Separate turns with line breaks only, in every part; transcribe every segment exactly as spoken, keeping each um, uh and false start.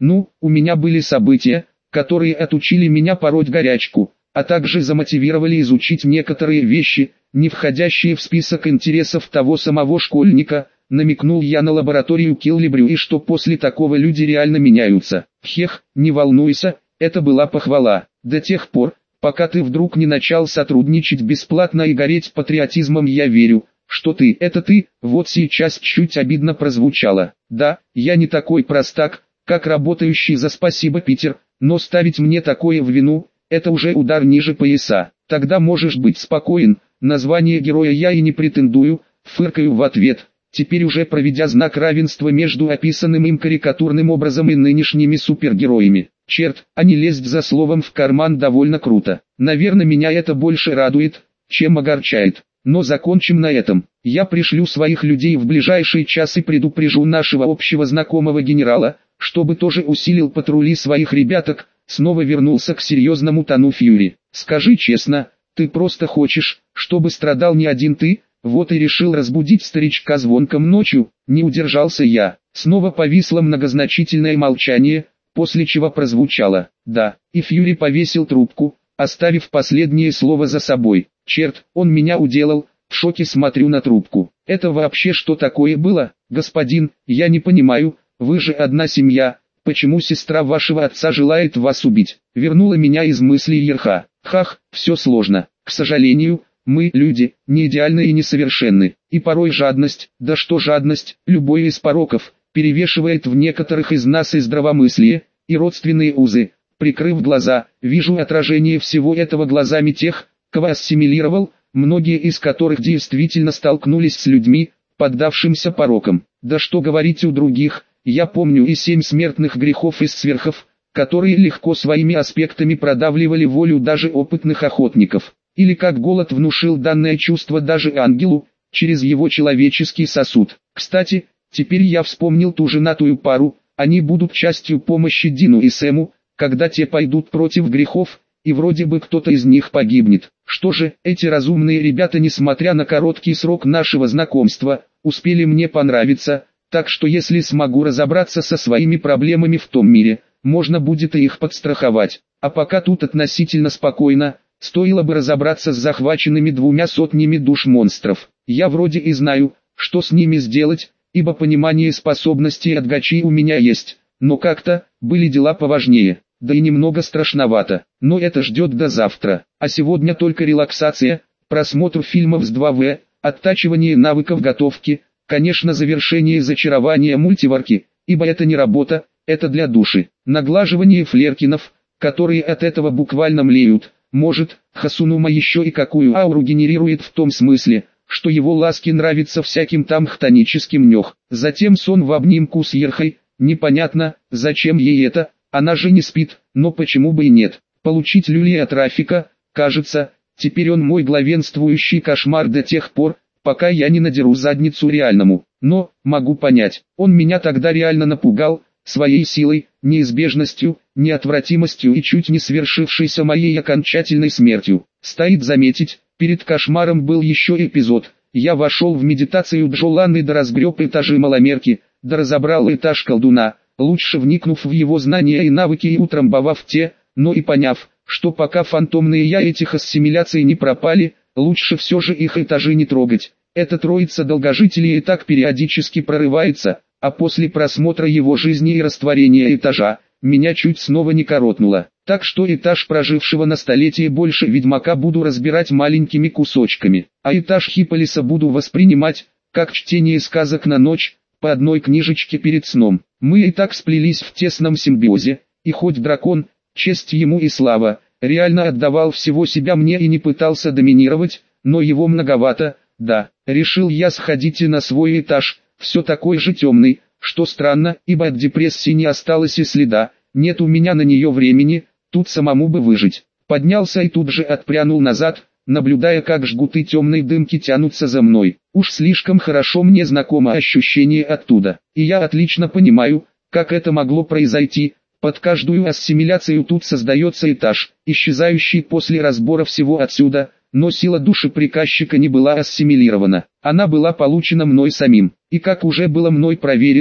Ну, у меня были события, которые отучили меня пороть горячку, а также замотивировали изучить некоторые вещи, не входящие в список интересов того самого школьника. Намекнул я на лабораторию Киллибрю и что после такого люди реально меняются. Хех, не волнуйся, это была похвала. До тех пор, пока ты вдруг не начал сотрудничать бесплатно и гореть патриотизмом, я верю, что ты, это ты. Вот сейчас чуть обидно прозвучало. Да, я не такой простак, как работающий за спасибо Питер, но ставить мне такое в вину, это уже удар ниже пояса. Тогда можешь быть спокоен, на звание героя я и не претендую, фыркаю в ответ. Теперь уже проведя знак равенства между описанным им карикатурным образом и нынешними супергероями. Черт, а не лезть за словом в карман довольно круто. Наверное, меня это больше радует, чем огорчает. Но закончим на этом. Я пришлю своих людей в ближайший час и предупрежу нашего общего знакомого генерала, чтобы тоже усилил патрули своих ребяток. Снова вернулся к серьезному тону Фьюри. Скажи честно, ты просто хочешь, чтобы страдал не один ты? Вот и решил разбудить старичка звонком ночью, не удержался я. Снова повисло многозначительное молчание, после чего прозвучало «да», и Фьюри повесил трубку, оставив последнее слово за собой. Черт, он меня уделал, в шоке смотрю на трубку. Это вообще что такое было, господин, я не понимаю, вы же одна семья, почему сестра вашего отца желает вас убить? Вернула меня из мыслей Ерха. Хах, все сложно, к сожалению. Мы, люди, не идеальны и несовершенны, и порой жадность, да что жадность, любой из пороков, перевешивает в некоторых из нас и здравомыслие, и родственные узы. Прикрыв глаза, вижу отражение всего этого глазами тех, кого ассимилировал, многие из которых действительно столкнулись с людьми, поддавшимся порокам. Да что говорить у других, я помню и семь смертных грехов из сверхов, которые легко своими аспектами продавливали волю даже опытных охотников. Или как голод внушил данное чувство даже ангелу, через его человеческий сосуд. Кстати, теперь я вспомнил ту женатую пару, они будут частью помощи Дину и Сэму, когда те пойдут против грехов, и вроде бы кто-то из них погибнет. Что же, эти разумные ребята, несмотря на короткий срок нашего знакомства, успели мне понравиться, так что если смогу разобраться со своими проблемами в том мире, можно будет и их подстраховать. А пока тут относительно спокойно. Стоило бы разобраться с захваченными двумя сотнями душ монстров. Я вроде и знаю, что с ними сделать, ибо понимание способностей от гачей у меня есть, но как-то, были дела поважнее, да и немного страшновато, но это ждет до завтра. А сегодня только релаксация, просмотр фильмов с два вэ, оттачивание навыков готовки, конечно завершение зачарования мультиварки, ибо это не работа, это для души. Наглаживание флеркинов, которые от этого буквально млеют. Может, Хасунума еще и какую ауру генерирует в том смысле, что его ласки нравятся всяким там хтоническим нёх. Затем сон в обнимку с Ерхой, непонятно, зачем ей это, она же не спит, но почему бы и нет. Получить люлей от Рафика, кажется, теперь он мой главенствующий кошмар до тех пор, пока я не надеру задницу реальному. Но, могу понять, он меня тогда реально напугал, своей силой, неизбежностью, неотвратимостью и чуть не свершившейся моей окончательной смертью. Стоит заметить, перед кошмаром был еще эпизод. Я вошел в медитацию Джолан и доразгреб этажи маломерки, доразобрал этаж колдуна, лучше вникнув в его знания и навыки и утрамбовав те, но и поняв, что пока фантомные я этих ассимиляций не пропали, лучше все же их этажи не трогать. Эта троица долгожителей и так периодически прорывается, а после просмотра его жизни и растворения этажа, меня чуть снова не коротнуло. Так что этаж прожившего на столетие больше ведьмака буду разбирать маленькими кусочками, а этаж Хиполиса буду воспринимать, как чтение сказок на ночь, по одной книжечке перед сном. Мы и так сплелись в тесном симбиозе, и хоть дракон, честь ему и слава, реально отдавал всего себя мне и не пытался доминировать, но его многовато, да, решил я сходить и на свой этаж, все такой же темный, что странно, ибо от депрессии не осталось и следа, нет у меня на нее времени, тут самому бы выжить. Поднялся и тут же отпрянул назад, наблюдая как жгуты темной дымки тянутся за мной. Уж слишком хорошо мне знакомо ощущение оттуда, и я отлично понимаю, как это могло произойти. Под каждую ассимиляцию тут создается этаж, исчезающий после разбора всего отсюда, но сила души приказчика не была ассимилирована, она была получена мной самим, и как уже было мной проверено,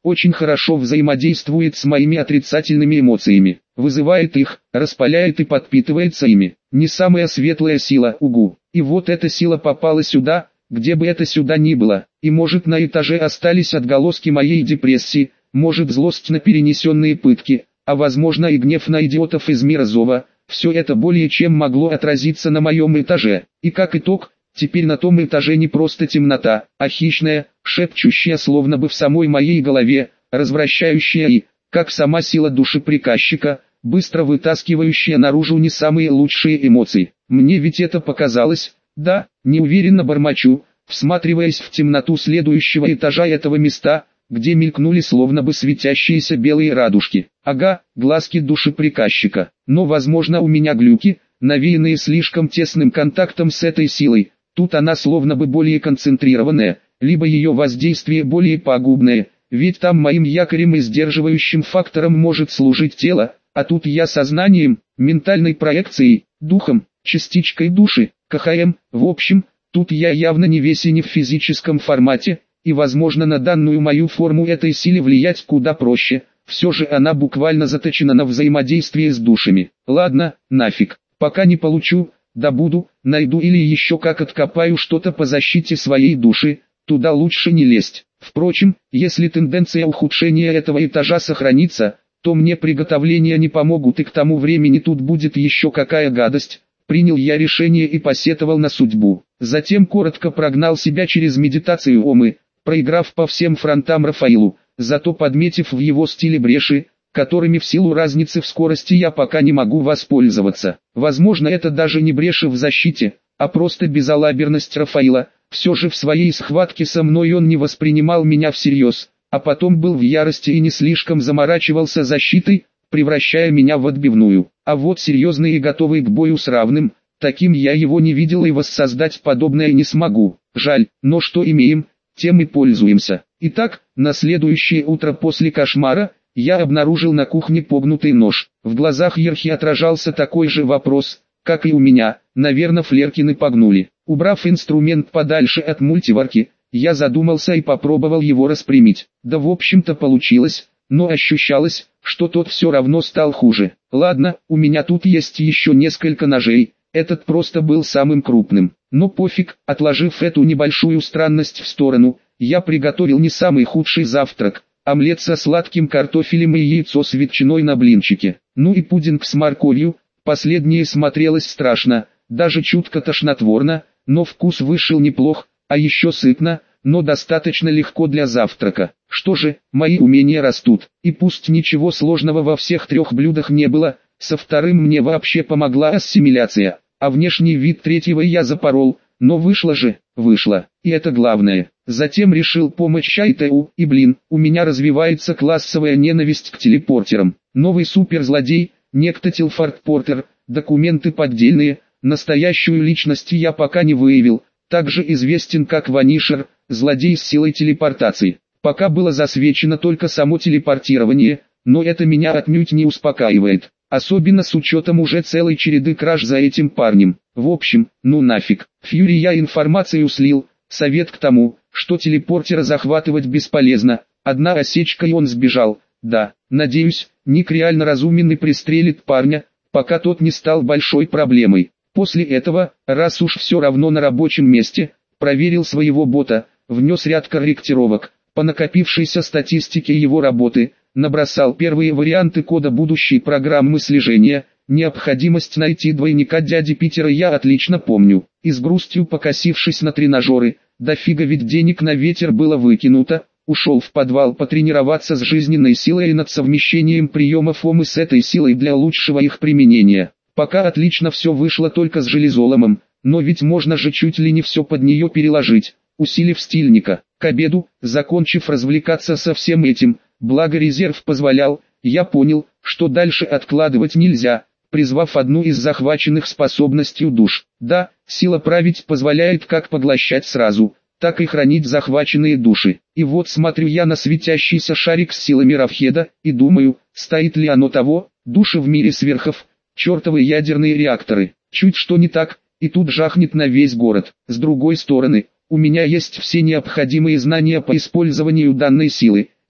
очень хорошо взаимодействует с моими отрицательными эмоциями, вызывает их, распаляет и подпитывается ими. Не самая светлая сила, угу. И вот эта сила попала сюда, где бы это сюда ни было, и может на этаже остались отголоски моей депрессии, может злость на перенесенные пытки, а возможно и гнев на идиотов из мира Зова. Все это более чем могло отразиться на моем этаже, и как итог, теперь на том этаже не просто темнота, а хищная, шепчущая словно бы в самой моей голове, развращающая и, как сама сила души приказчика, быстро вытаскивающая наружу не самые лучшие эмоции. Мне ведь это показалось, да, неуверенно бормочу, всматриваясь в темноту следующего этажа этого места, где мелькнули словно бы светящиеся белые радужки. Ага, глазки души приказчика. Но возможно у меня глюки, навеянные слишком тесным контактом с этой силой. Тут она словно бы более концентрированная, либо ее воздействие более пагубное, ведь там моим якорем и сдерживающим фактором может служить тело, а тут я сознанием, ментальной проекцией, духом, частичкой души, КХМ, в общем, тут я явно не весь и не в физическом формате, и возможно на данную мою форму этой силе влиять куда проще, все же она буквально заточена на взаимодействие с душами. Ладно, нафиг, пока не получу, добуду, найду или еще как откопаю что-то по защите своей души, туда лучше не лезть. Впрочем, если тенденция ухудшения этого этажа сохранится, то мне приготовления не помогут и к тому времени тут будет еще какая гадость. Принял я решение и посетовал на судьбу. Затем коротко прогнал себя через медитацию омы, проиграв по всем фронтам Рафаилу, зато подметив в его стиле бреши, которыми в силу разницы в скорости я пока не могу воспользоваться. Возможно, это даже не бреши в защите, а просто безалаберность Рафаила. Все же в своей схватке со мной он не воспринимал меня всерьез, а потом был в ярости и не слишком заморачивался защитой, превращая меня в отбивную. А вот серьезный и готовый к бою с равным, таким я его не видел и воссоздать подобное не смогу. Жаль, но что имеем, тем и пользуемся. Итак, на следующее утро после кошмара, я обнаружил на кухне погнутый нож. В глазах Ерхи отражался такой же вопрос, как и у меня, наверное Флеркины погнули. Убрав инструмент подальше от мультиварки, я задумался и попробовал его распрямить. Да в общем-то получилось, но ощущалось, что тот все равно стал хуже. Ладно, у меня тут есть еще несколько ножей, этот просто был самым крупным. Но пофиг, отложив эту небольшую странность в сторону, я приготовил не самый худший завтрак. Омлет со сладким картофелем и яйцо с ветчиной на блинчике. Ну и пудинг с морковью, последнее смотрелось страшно, даже чутко тошнотворно, но вкус вышел неплох, а еще сытно, но достаточно легко для завтрака. Что же, мои умения растут, и пусть ничего сложного во всех трех блюдах не было, со вторым мне вообще помогла ассимиляция, а внешний вид третьего я запорол, но вышло же, вышло, и это главное. Затем решил помочь Чайтеу, и блин, у меня развивается классовая ненависть к телепортерам. Новый суперзлодей, некто Телфорд Портер, документы поддельные, настоящую личность я пока не выявил, также известен как Ванишер, злодей с силой телепортации. Пока было засвечено только само телепортирование, но это меня отнюдь не успокаивает, особенно с учетом уже целой череды краж за этим парнем. В общем, ну нафиг, Фьюри я информацию слил, совет к тому, что телепортера захватывать бесполезно, одна осечка и он сбежал. Да, надеюсь, Ник реально разумен и пристрелит парня, пока тот не стал большой проблемой. После этого, раз уж все равно на рабочем месте, проверил своего бота, внес ряд корректировок, по накопившейся статистике его работы, набросал первые варианты кода будущей программы слежения. Необходимость найти двойника дяди Питера я отлично помню, и с грустью покосившись на тренажеры, дофига ведь денег на ветер было выкинуто, ушел в подвал потренироваться с жизненной силой и над совмещением приемов омы с этой силой для лучшего их применения. Пока отлично все вышло только с железоломом, но ведь можно же чуть ли не все под нее переложить, усилив стильника. К обеду, закончив развлекаться со всем этим, благо резерв позволял, я понял, что дальше откладывать нельзя, призвав одну из захваченных способностей душ. Да, сила править позволяет как поглощать сразу, так и хранить захваченные души. И вот смотрю я на светящийся шарик с силами Равхеда, и думаю, стоит ли оно того, души в мире сверхов, чертовы ядерные реакторы. Чуть что не так, и тут жахнет на весь город. С другой стороны, у меня есть все необходимые знания по использованию данной силы,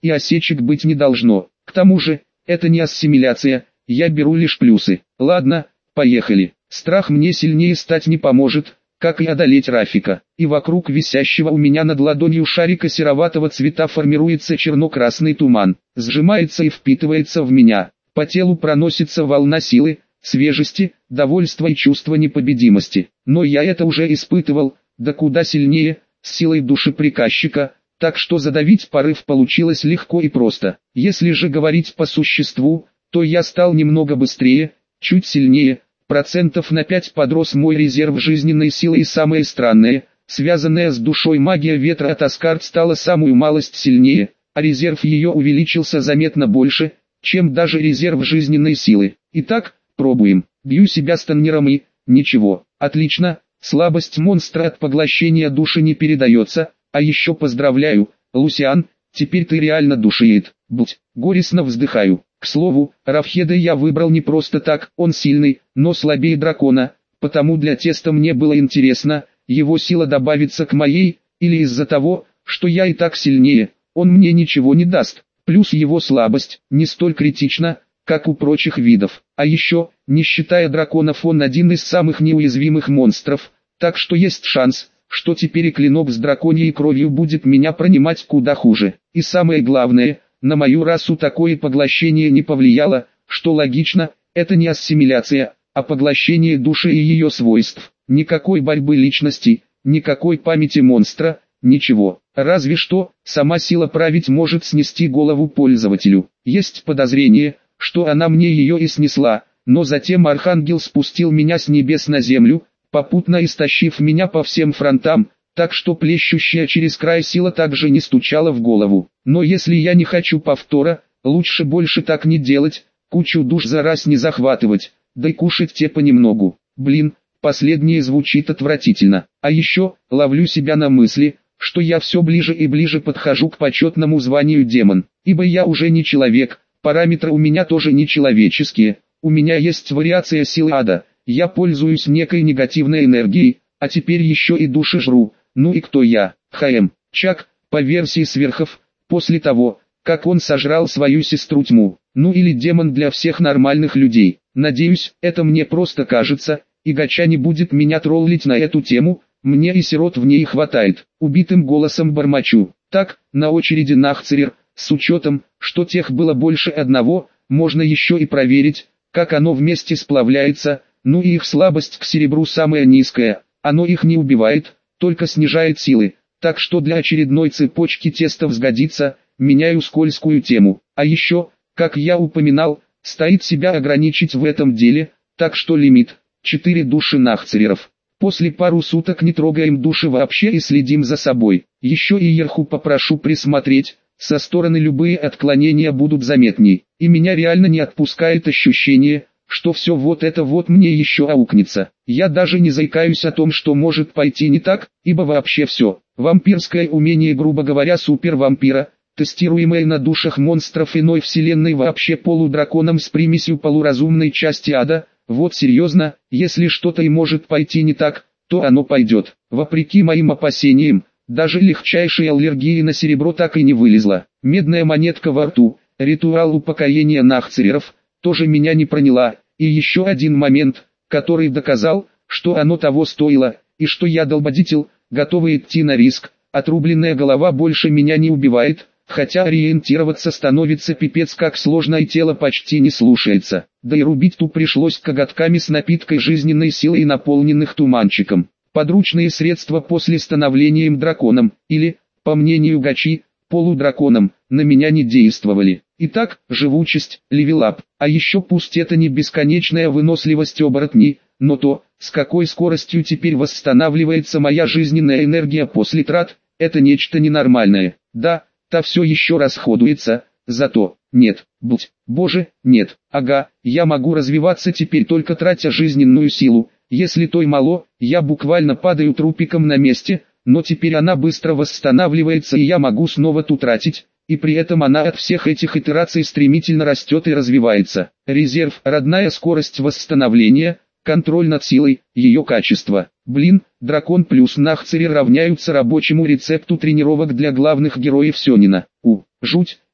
и осечек быть не должно. К тому же, это не ассимиляция, я беру лишь плюсы. Ладно, поехали. Страх мне сильнее стать не поможет, как и одолеть Рафика. И вокруг висящего у меня над ладонью шарика сероватого цвета формируется черно-красный туман, сжимается и впитывается в меня. По телу проносится волна силы, свежести, довольства и чувства непобедимости. Но я это уже испытывал, да куда сильнее, с силой души приказчика, так что задавить порыв получилось легко и просто. Если же говорить по существу, то я стал немного быстрее, чуть сильнее, процентов на пять подрос мой резерв жизненной силы, и самое странное, связанная с душой магия ветра от Аскард стала самую малость сильнее, а резерв ее увеличился заметно больше, чем даже резерв жизненной силы. Итак, пробуем. Бью себя станнером и... ничего. Отлично, слабость монстра от поглощения души не передается, а еще поздравляю, Лусиан, теперь ты реально душиет. Будь, горестно вздыхаю. К слову, Рафхеда я выбрал не просто так, он сильный, но слабее дракона, потому для теста мне было интересно, его сила добавится к моей, или из-за того, что я и так сильнее, он мне ничего не даст. Плюс его слабость не столь критична, как у прочих видов. А еще, не считая драконов, он один из самых неуязвимых монстров, так что есть шанс, что теперь и клинок с драконьей кровью будет меня принимать куда хуже. И самое главное, на мою расу такое поглощение не повлияло, что логично, это не ассимиляция, а поглощение души и ее свойств. Никакой борьбы личности, никакой памяти монстра, ничего. Разве что, сама сила править может снести голову пользователю. Есть подозрение, что она мне ее и снесла, но затем Архангел спустил меня с небес на землю, попутно истощив меня по всем фронтам, так что плещущая через край сила также не стучала в голову. Но если я не хочу повтора, лучше больше так не делать, кучу душ за раз не захватывать, да и кушать те понемногу. Блин, последнее звучит отвратительно. А еще, ловлю себя на мысли, что я все ближе и ближе подхожу к почетному званию демон, ибо я уже не человек, параметры у меня тоже не человеческие, у меня есть вариация силы ада, я пользуюсь некой негативной энергией, а теперь еще и души жру. Ну и кто я? ХМ. Чак, по версии сверхов, после того, как он сожрал свою сестру тьму. Ну или демон для всех нормальных людей. Надеюсь, это мне просто кажется, и Гача не будет меня троллить на эту тему, мне и сирот в ней хватает. Убитым голосом бормочу. Так, на очереди Нахцерер, с учетом, что тех было больше одного, можно еще и проверить, как оно вместе сплавляется, ну и их слабость к серебру самая низкая, оно их не убивает, только снижает силы, так что для очередной цепочки тестов сгодится, меняю скользкую тему. А еще, как я упоминал, стоит себя ограничить в этом деле, так что лимит – четыре души Нахцереров. После пару суток не трогаем души вообще и следим за собой. Еще и Ерху попрошу присмотреть, со стороны любые отклонения будут заметней. И меня реально не отпускает ощущение, что все вот это вот мне еще аукнется. Я даже не заикаюсь о том, что может пойти не так, ибо вообще все. Вампирское умение, грубо говоря, супервампира, тестируемое на душах монстров иной вселенной вообще полудраконом с примесью полуразумной части ада. Вот серьезно, если что-то и может пойти не так, то оно пойдет. Вопреки моим опасениям, даже легчайшей аллергии на серебро так и не вылезла. Медная монетка во рту, ритуал упокоения Нахцереров, тоже меня не проняла. И еще один момент, который доказал, что оно того стоило, и что я долбодятел, готовый идти на риск. Отрубленная голова больше меня не убивает, хотя ориентироваться становится пипец как сложно и тело почти не слушается. Да и рубить ту пришлось коготками с напиткой жизненной силы и наполненных туманчиком. Подручные средства после становления им драконом, или, по мнению Гачи, полудраконом, на меня не действовали. Итак, живучесть, левелап, а еще пусть это не бесконечная выносливость оборотней, но то, с какой скоростью теперь восстанавливается моя жизненная энергия после трат, это нечто ненормальное. Да, та все еще расходуется, зато, нет, будь, боже, нет, ага, я могу развиваться теперь только тратя жизненную силу, если той мало, я буквально падаю трупиком на месте, но теперь она быстро восстанавливается и я могу снова ту тратить, и при этом она от всех этих итераций стремительно растет и развивается. Резерв, родная скорость восстановления, контроль над силой, ее качество. Блин, дракон плюс Нахцерер равняются рабочему рецепту тренировок для главных героев Сёнина. У, жуть,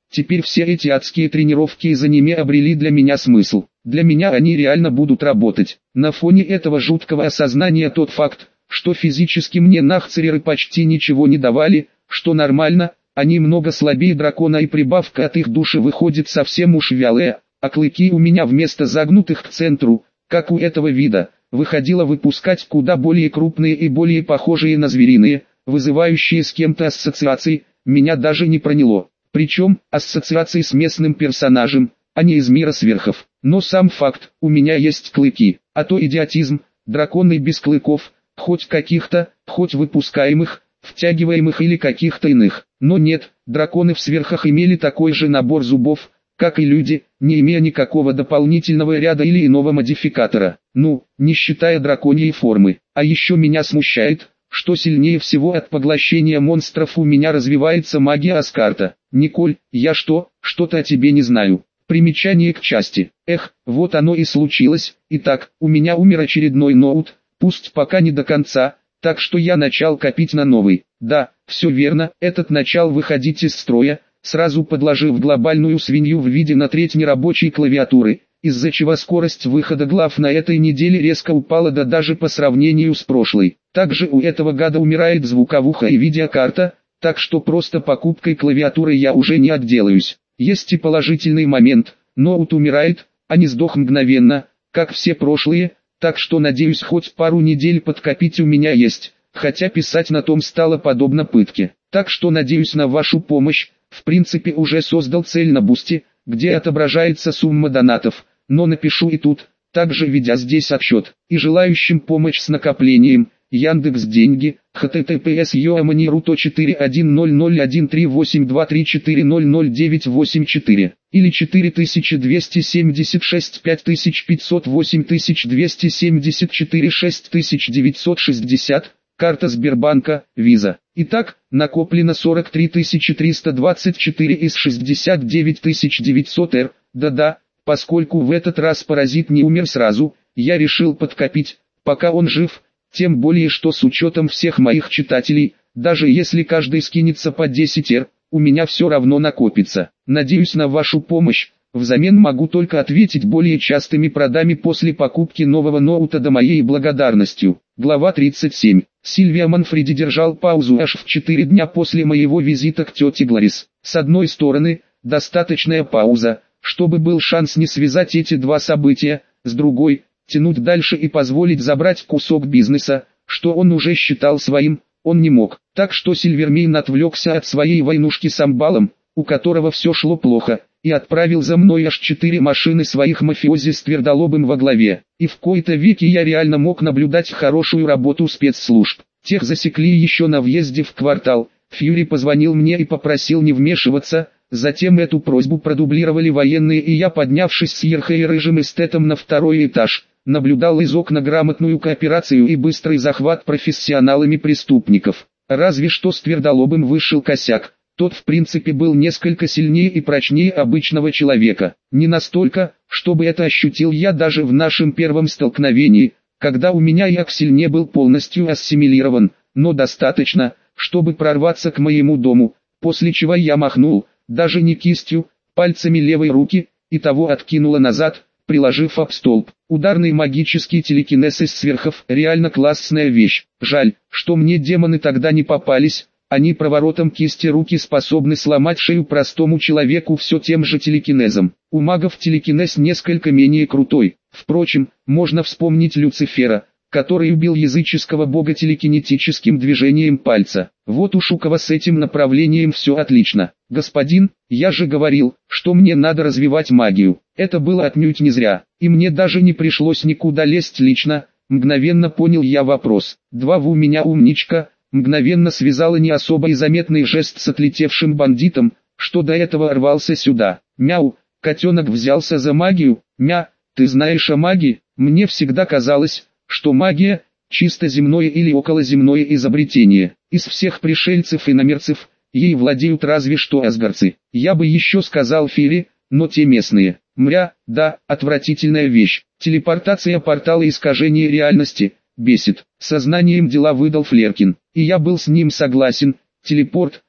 Теперь все эти адские тренировки из аниме обрели для меня смысл. Для меня они реально будут работать. На фоне этого жуткого осознания тот факт, что физически мне нахцереры почти ничего не давали, что нормально, они много слабее дракона и прибавка от их души выходит совсем уж вялая, а клыки у меня вместо загнутых к центру, как у этого вида, выходило выпускать куда более крупные и более похожие на звериные, вызывающие с кем-то ассоциации, меня даже не проняло. Причем, ассоциации с местным персонажем, а не из мира сверхов. Но сам факт, у меня есть клыки, а то идиотизм, драконы без клыков, хоть каких-то, хоть выпускаемых, втягиваемых или каких-то иных. Но нет, драконы в сверхах имели такой же набор зубов, как и люди, не имея никакого дополнительного ряда или иного модификатора. Ну, не считая драконьей формы. А еще меня смущает, что сильнее всего от поглощения монстров у меня развивается магия Аскарта. Николь, я что, что-то о тебе не знаю. Примечание к части. Эх, вот оно и случилось. Итак, у меня умер очередной ноут, пусть пока не до конца, так что я начал копить на новый. Да, все верно, этот начал выходить из строя, сразу подложив глобальную свинью в виде на треть нерабочей клавиатуры, из-за чего скорость выхода глав на этой неделе резко упала да даже по сравнению с прошлой. Также у этого гада умирает звуковуха и видеокарта, так что просто покупкой клавиатуры я уже не отделаюсь. Есть и положительный момент, ноут умирает, а не сдох мгновенно, как все прошлые, так что надеюсь хоть пару недель подкопить у меня есть, хотя писать на том стало подобно пытке. Так что надеюсь на вашу помощь, в принципе уже создал цель на бусте, где отображается сумма донатов, но напишу и тут, также ведя здесь отсчет, и желающим помощь с накоплением, Яндекс деньги, https yoamani.ru четыре один ноль ноль один три восемь два три четыре ноль ноль девять восемь четыре, или четыре тысячи двести семьдесят шесть пять тысяч пятьсот восемь тысяч двести семьдесят четыре шесть тысяч девятьсот шестьдесят, карта Сбербанка, Виза. Итак, накоплено сорок три тысячи триста двадцать четыре из шестьдесят девять тысяч девятьсот эр, да-да, поскольку в этот раз паразит не умер сразу, я решил подкопить, пока он жив. Тем более что с учетом всех моих читателей, даже если каждый скинется по десять эр, у меня все равно накопится. Надеюсь на вашу помощь, взамен могу только ответить более частыми продами после покупки нового ноута до моей благодарностью. Глава тридцать семь. Сильвия Манфреди держал паузу аж в четыре дня после моего визита к тете Глорис. С одной стороны, достаточная пауза, чтобы был шанс не связать эти два события, с другой – тянуть дальше и позволить забрать кусок бизнеса, что он уже считал своим, он не мог. Так что Сильвермейн отвлекся от своей войнушки с амбалом, у которого все шло плохо, и отправил за мной аж четыре машины своих мафиози с Твердолобым во главе. И в кои-то веки я реально мог наблюдать хорошую работу спецслужб. Тех засекли еще на въезде в квартал. Фьюри позвонил мне и попросил не вмешиваться. Затем эту просьбу продублировали военные, и я, поднявшись с Ерхой и рыжим эстетом на второй этаж, наблюдал из окна грамотную кооперацию и быстрый захват профессионалами преступников. Разве что с Твердолобым вышел косяк. Тот в принципе был несколько сильнее и прочнее обычного человека. Не настолько, чтобы это ощутил я даже в нашем первом столкновении, когда у меня Яксель не был полностью ассимилирован, но достаточно, чтобы прорваться к моему дому, после чего я махнул, даже не кистью, пальцами левой руки, и того откинуло назад, приложив об столб. Ударный магический телекинез из сверхов – реально классная вещь. Жаль, что мне демоны тогда не попались, они проворотом кисти руки способны сломать шею простому человеку все тем же телекинезом. У магов телекинез несколько менее крутой. Впрочем, можно вспомнить Люцифера, который убил языческого бога телекинетическим движением пальца. Вот уж у кого с этим направлением все отлично. Господин, я же говорил, что мне надо развивать магию. Это было отнюдь не зря, и мне даже не пришлось никуда лезть лично. Мгновенно понял я вопрос. Два в у меня умничка. Мгновенно связала не особо и заметный жест с отлетевшим бандитом, что до этого рвался сюда. Мяу, котенок взялся за магию. Мя, ты знаешь о магии? Мне всегда казалось, что магия – чисто земное или околоземное изобретение. Из всех пришельцев и иномерцев, ей владеют разве что асгарцы. Я бы еще сказал феи, но те местные. Мря, да, отвратительная вещь. Телепортация портала искажения реальности, бесит. Сознанием дела выдал Флеркин. И я был с ним согласен. Телепорт – зло.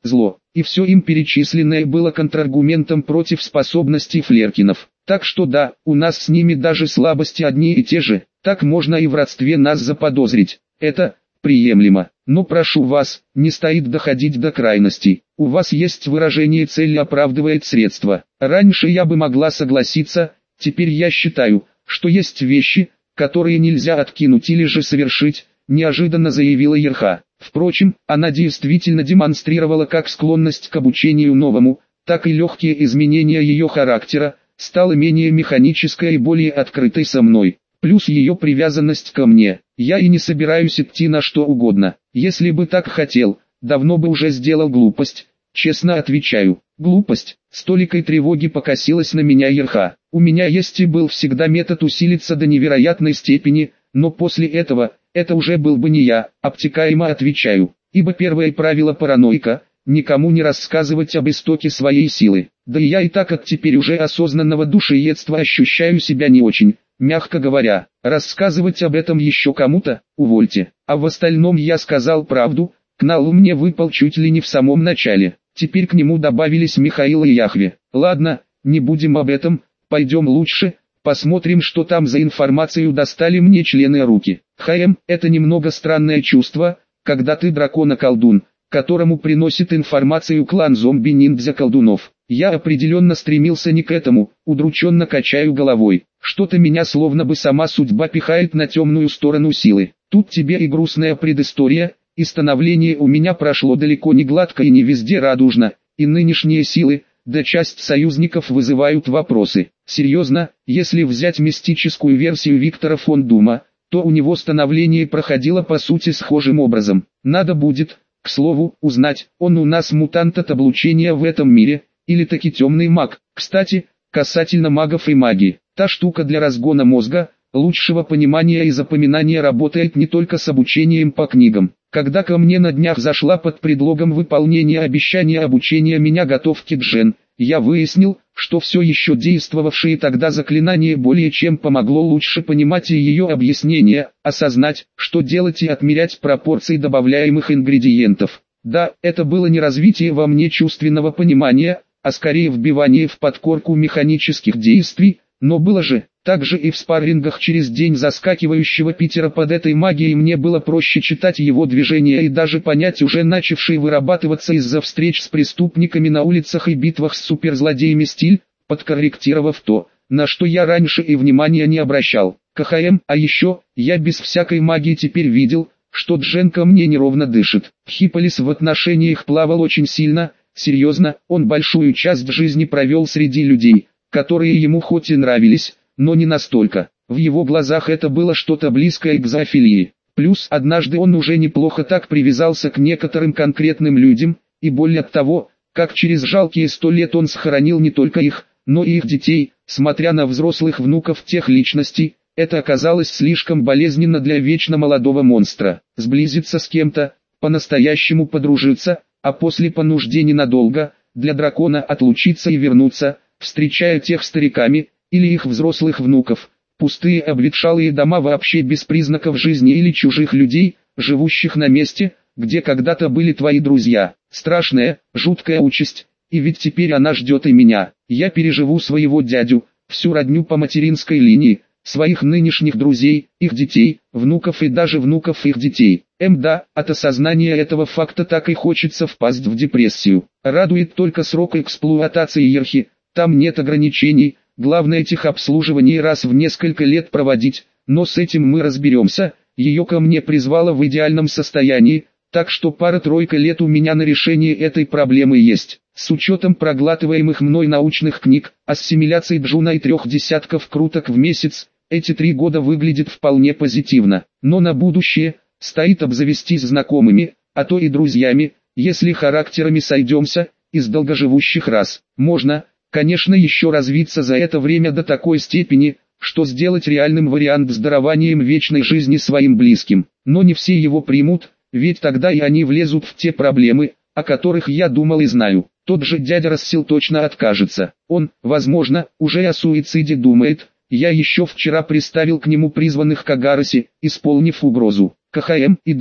и все им перечисленное было контраргументом против способностей Флеркинов. Так что да, у нас с ними даже слабости одни и те же, так можно и в родстве нас заподозрить. Это приемлемо. Но прошу вас, не стоит доходить до крайностей. У вас есть выражение «цель оправдывает средства». Раньше я бы могла согласиться, теперь я считаю, что есть вещи, которые нельзя откинуть или же совершить, неожиданно заявила Ерха. Впрочем, она действительно демонстрировала как склонность к обучению новому, так и легкие изменения ее характера, стала менее механической и более открытой со мной. Плюс ее привязанность ко мне. Я и не собираюсь идти на что угодно. Если бы так хотел, давно бы уже сделал глупость. Честно отвечаю, глупость. С толикой тревоги покосилась на меня Ерха. У меня есть и был всегда метод усилиться до невероятной степени, но после этого, это уже был бы не я, обтекаемо отвечаю. Ибо первое правило параноика – никому не рассказывать об истоке своей силы. Да и я и так от теперь уже осознанного душеедства ощущаю себя не очень. Мягко говоря, рассказывать об этом еще кому-то, увольте. А в остальном я сказал правду, Кнал мне выпал чуть ли не в самом начале. Теперь к нему добавились Михаил и Яхве. Ладно, не будем об этом, пойдем лучше, посмотрим, что там за информацию достали мне члены руки. ХМ, это немного странное чувство, когда ты дракона-колдун, которому приносит информацию клан зомби-ниндзя-колдунов. Я определенно стремился не к этому, удрученно качаю головой. Что-то меня словно бы сама судьба пихает на темную сторону силы. Тут тебе и грустная предыстория, и становление у меня прошло далеко не гладко и не везде радужно, и нынешние силы, да часть союзников вызывают вопросы. Серьезно, если взять мистическую версию Виктора фон Дума, то у него становление проходило по сути схожим образом. Надо будет, к слову, узнать, он у нас мутант от облучения в этом мире, или таки темный маг. Кстати, касательно магов и магии, та штука для разгона мозга, лучшего понимания и запоминания работает не только с обучением по книгам. Когда ко мне на днях зашла под предлогом выполнения обещания обучения меня готовки Джен, я выяснил, что все еще действовавшее тогда заклинание более чем помогло лучше понимать и ее объяснение, осознать, что делать и отмерять пропорции добавляемых ингредиентов. Да, это было не развитие во мне чувственного понимания, а скорее вбивание в подкорку механических действий, но было же, также и в спаррингах через день заскакивающего Питера под этой магией мне было проще читать его движения и даже понять уже начавший вырабатываться из-за встреч с преступниками на улицах и битвах с суперзлодеями стиль, подкорректировав то, на что я раньше и внимания не обращал. КХМ, а еще, я без всякой магии теперь видел, что Джен ко мне неровно дышит. Хиполис в отношениях плавал очень сильно, серьезно, он большую часть жизни провел среди людей, которые ему хоть и нравились, но не настолько. В его глазах это было что-то близкое к зоофилии. Плюс однажды он уже неплохо так привязался к некоторым конкретным людям, и боль от того, как через жалкие сто лет он сохранил не только их, но и их детей, смотря на взрослых внуков тех личностей, это оказалось слишком болезненно для вечно молодого монстра. Сблизиться с кем-то, по-настоящему подружиться, а после по нужде ненадолго, для дракона отлучиться и вернуться, встречая тех стариками, или их взрослых внуков, пустые обветшалые дома вообще без признаков жизни или чужих людей, живущих на месте, где когда-то были твои друзья. Страшная, жуткая участь, и ведь теперь она ждет и меня. Я переживу своего дядю, всю родню по материнской линии, своих нынешних друзей, их детей, внуков и даже внуков их детей. Мда, от осознания этого факта так и хочется впасть в депрессию. Радует только срок эксплуатации Ерхи, там нет ограничений. Главное техобслуживание раз в несколько лет проводить, но с этим мы разберемся. Ее ко мне призвало в идеальном состоянии, так что пара-тройка лет у меня на решение этой проблемы есть. С учетом проглатываемых мной научных книг, ассимиляции Джуна и трех десятков круток в месяц, эти три года выглядят вполне позитивно. Но на будущее, стоит обзавестись знакомыми, а то и друзьями, если характерами сойдемся, из долгоживущих рас. Можно, конечно, еще развиться за это время до такой степени, что сделать реальным вариант с дарованием вечной жизни своим близким. Но не все его примут, ведь тогда и они влезут в те проблемы, о которых я думал и знаю. Тот же дядя Рассел точно откажется. Он, возможно, уже о суициде думает. Я еще вчера приставил к нему призванных к Агаросе, исполнив угрозу. КХМ, и да,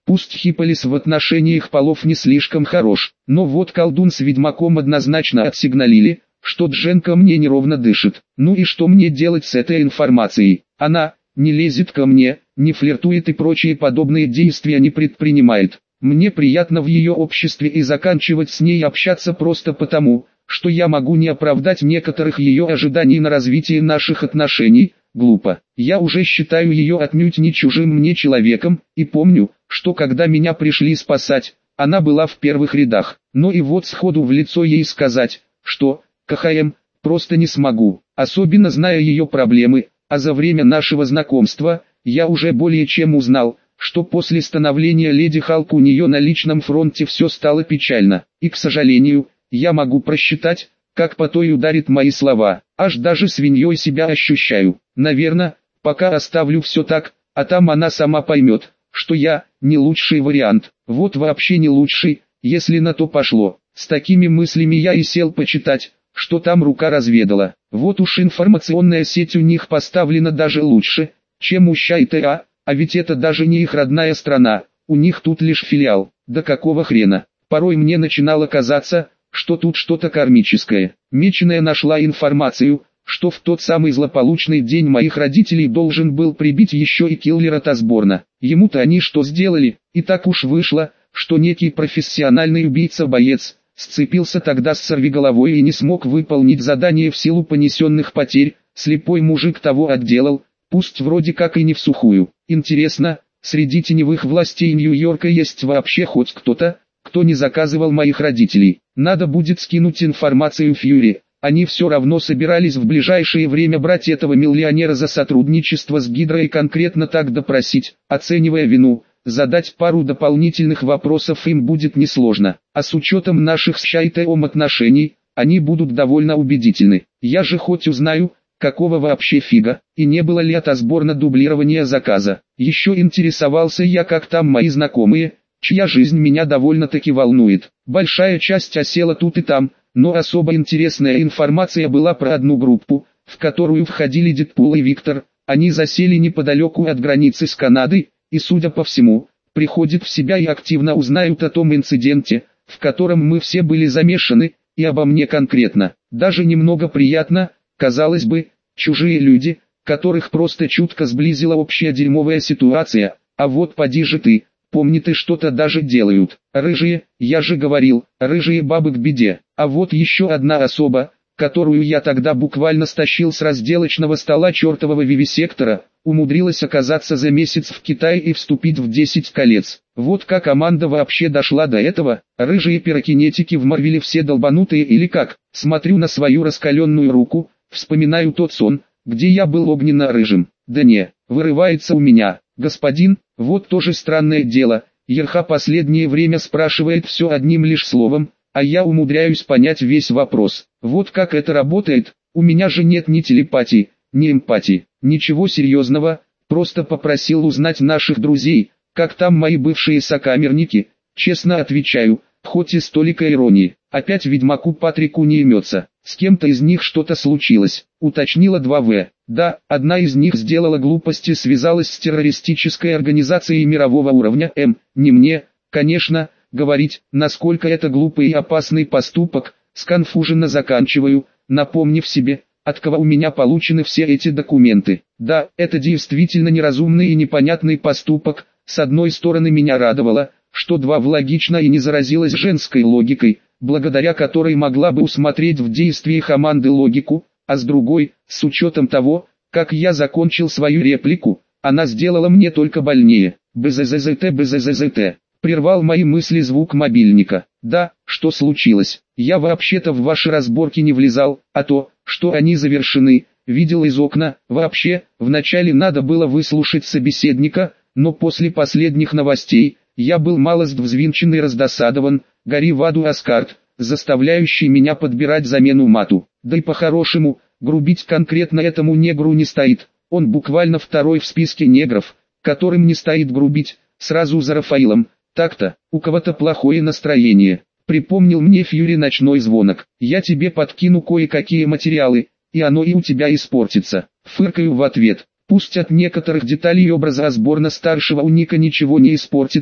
Пусть Хиполис в отношениях полов не слишком хорош, но вот колдун с ведьмаком однозначно отсигналили, что Дженка мне неровно дышит. Ну и что мне делать с этой информацией? Она не лезет ко мне, не флиртует и прочие подобные действия не предпринимает. Мне приятно в ее обществе и заканчивать с ней общаться просто потому, что я могу не оправдать некоторых ее ожиданий на развитие наших отношений. Глупо. Я уже считаю ее отнюдь не чужим мне человеком, и помню, что когда меня пришли спасать, она была в первых рядах. Но и вот сходу в лицо ей сказать, что КХМ просто не смогу, особенно зная ее проблемы, а за время нашего знакомства я уже более чем узнал, что после становления Леди Халк у нее на личном фронте все стало печально, и, к сожалению, я могу просчитать, как по той ударит мои слова, аж даже свиньей себя ощущаю. Наверное, пока оставлю все так, а там она сама поймет, что я не лучший вариант, вот вообще не лучший, если на то пошло. С такими мыслями я и сел почитать, что там рука разведала. Вот уж информационная сеть у них поставлена даже лучше, чем у ЩАИТА, а ведь это даже не их родная страна, у них тут лишь филиал. Да какого хрена? Порой мне начинало казаться, что тут что-то кармическое. Меченая нашла информацию, что в тот самый злополучный день моих родителей должен был прибить еще и киллера Тасборна. Ему-то они что сделали? И так уж вышло, что некий профессиональный убийца-боец сцепился тогда с сорвиголовой и не смог выполнить задание в силу понесенных потерь. Слепой мужик того отделал, пусть вроде как и не всухую. Интересно, среди теневых властей Нью-Йорка есть вообще хоть кто-то, кто не заказывал моих родителей? Надо будет скинуть информацию Фьюри. Они все равно собирались в ближайшее время брать этого миллионера за сотрудничество с Гидро и конкретно так допросить, оценивая вину. Задать пару дополнительных вопросов им будет несложно, а с учетом наших с ЩАИТом отношений, они будут довольно убедительны. Я же хоть узнаю, какого вообще фига, и не было ли от Осборна дублирования заказа. Еще интересовался я, как там мои знакомые, чья жизнь меня довольно-таки волнует. Большая часть осела тут и там, но особо интересная информация была про одну группу, в которую входили Дэдпул и Виктор. Они засели неподалеку от границы с Канадой, и, судя по всему, приходят в себя и активно узнают о том инциденте, в котором мы все были замешаны, и обо мне конкретно. Даже немного приятно, казалось бы, чужие люди, которых просто чутко сблизила общая дерьмовая ситуация, а вот поди же ты, помни ты что-то даже делают. Рыжие, я же говорил, рыжие бабы к беде. А вот еще одна особа, которую я тогда буквально стащил с разделочного стола чертового вивисектора, умудрилась оказаться за месяц в Китае и вступить в десять колец. Вот как Аманда вообще дошла до этого? Рыжие пирокинетики в Марвеле все долбанутые или как? Смотрю на свою раскаленную руку, вспоминаю тот сон, где я был огненно-рыжим. Да не, вырывается у меня. Господин, вот тоже странное дело, Ерха последнее время спрашивает все одним лишь словом, а я умудряюсь понять весь вопрос. Вот как это работает, у меня же нет ни телепатии, ни эмпатии, ничего серьезного, просто попросил узнать наших друзей, как там мои бывшие сокамерники, честно отвечаю, хоть и столика иронии. Опять ведьмаку Патрику не имется, с кем-то из них что-то случилось, уточнила два вэ. Да, одна из них сделала глупости, связалась с террористической организацией мирового уровня. М, не мне, конечно, говорить, насколько это глупый и опасный поступок, сконфуженно заканчиваю, напомнив себе, от кого у меня получены все эти документы. Да, это действительно неразумный и непонятный поступок. С одной стороны меня радовало, что два в логично и не заразилась женской логикой, благодаря которой могла бы усмотреть в действиях Аманды логику, а с другой, с учетом того, как я закончил свою реплику, она сделала мне только больнее. БЗЗЗТ БЗЗЗТ. Прервал мои мысли звук мобильника. Да, что случилось? Я вообще-то в ваши разборки не влезал, а то, что они завершены, видел из окна. Вообще, вначале надо было выслушать собеседника, но после последних новостей, я был малость взвинчен и раздосадован, гори в аду Аскард, заставляющий меня подбирать замену мату. Да и по-хорошему, грубить конкретно этому негру не стоит, он буквально второй в списке негров, которым не стоит грубить, сразу за Рафаилом. Так-то, у кого-то плохое настроение. Припомнил мне Фьюри ночной звонок. Я тебе подкину кое-какие материалы, и оно и у тебя испортится. Фыркаю в ответ. Пусть от некоторых деталей образа Осборна старшего у Ника ничего не испортится,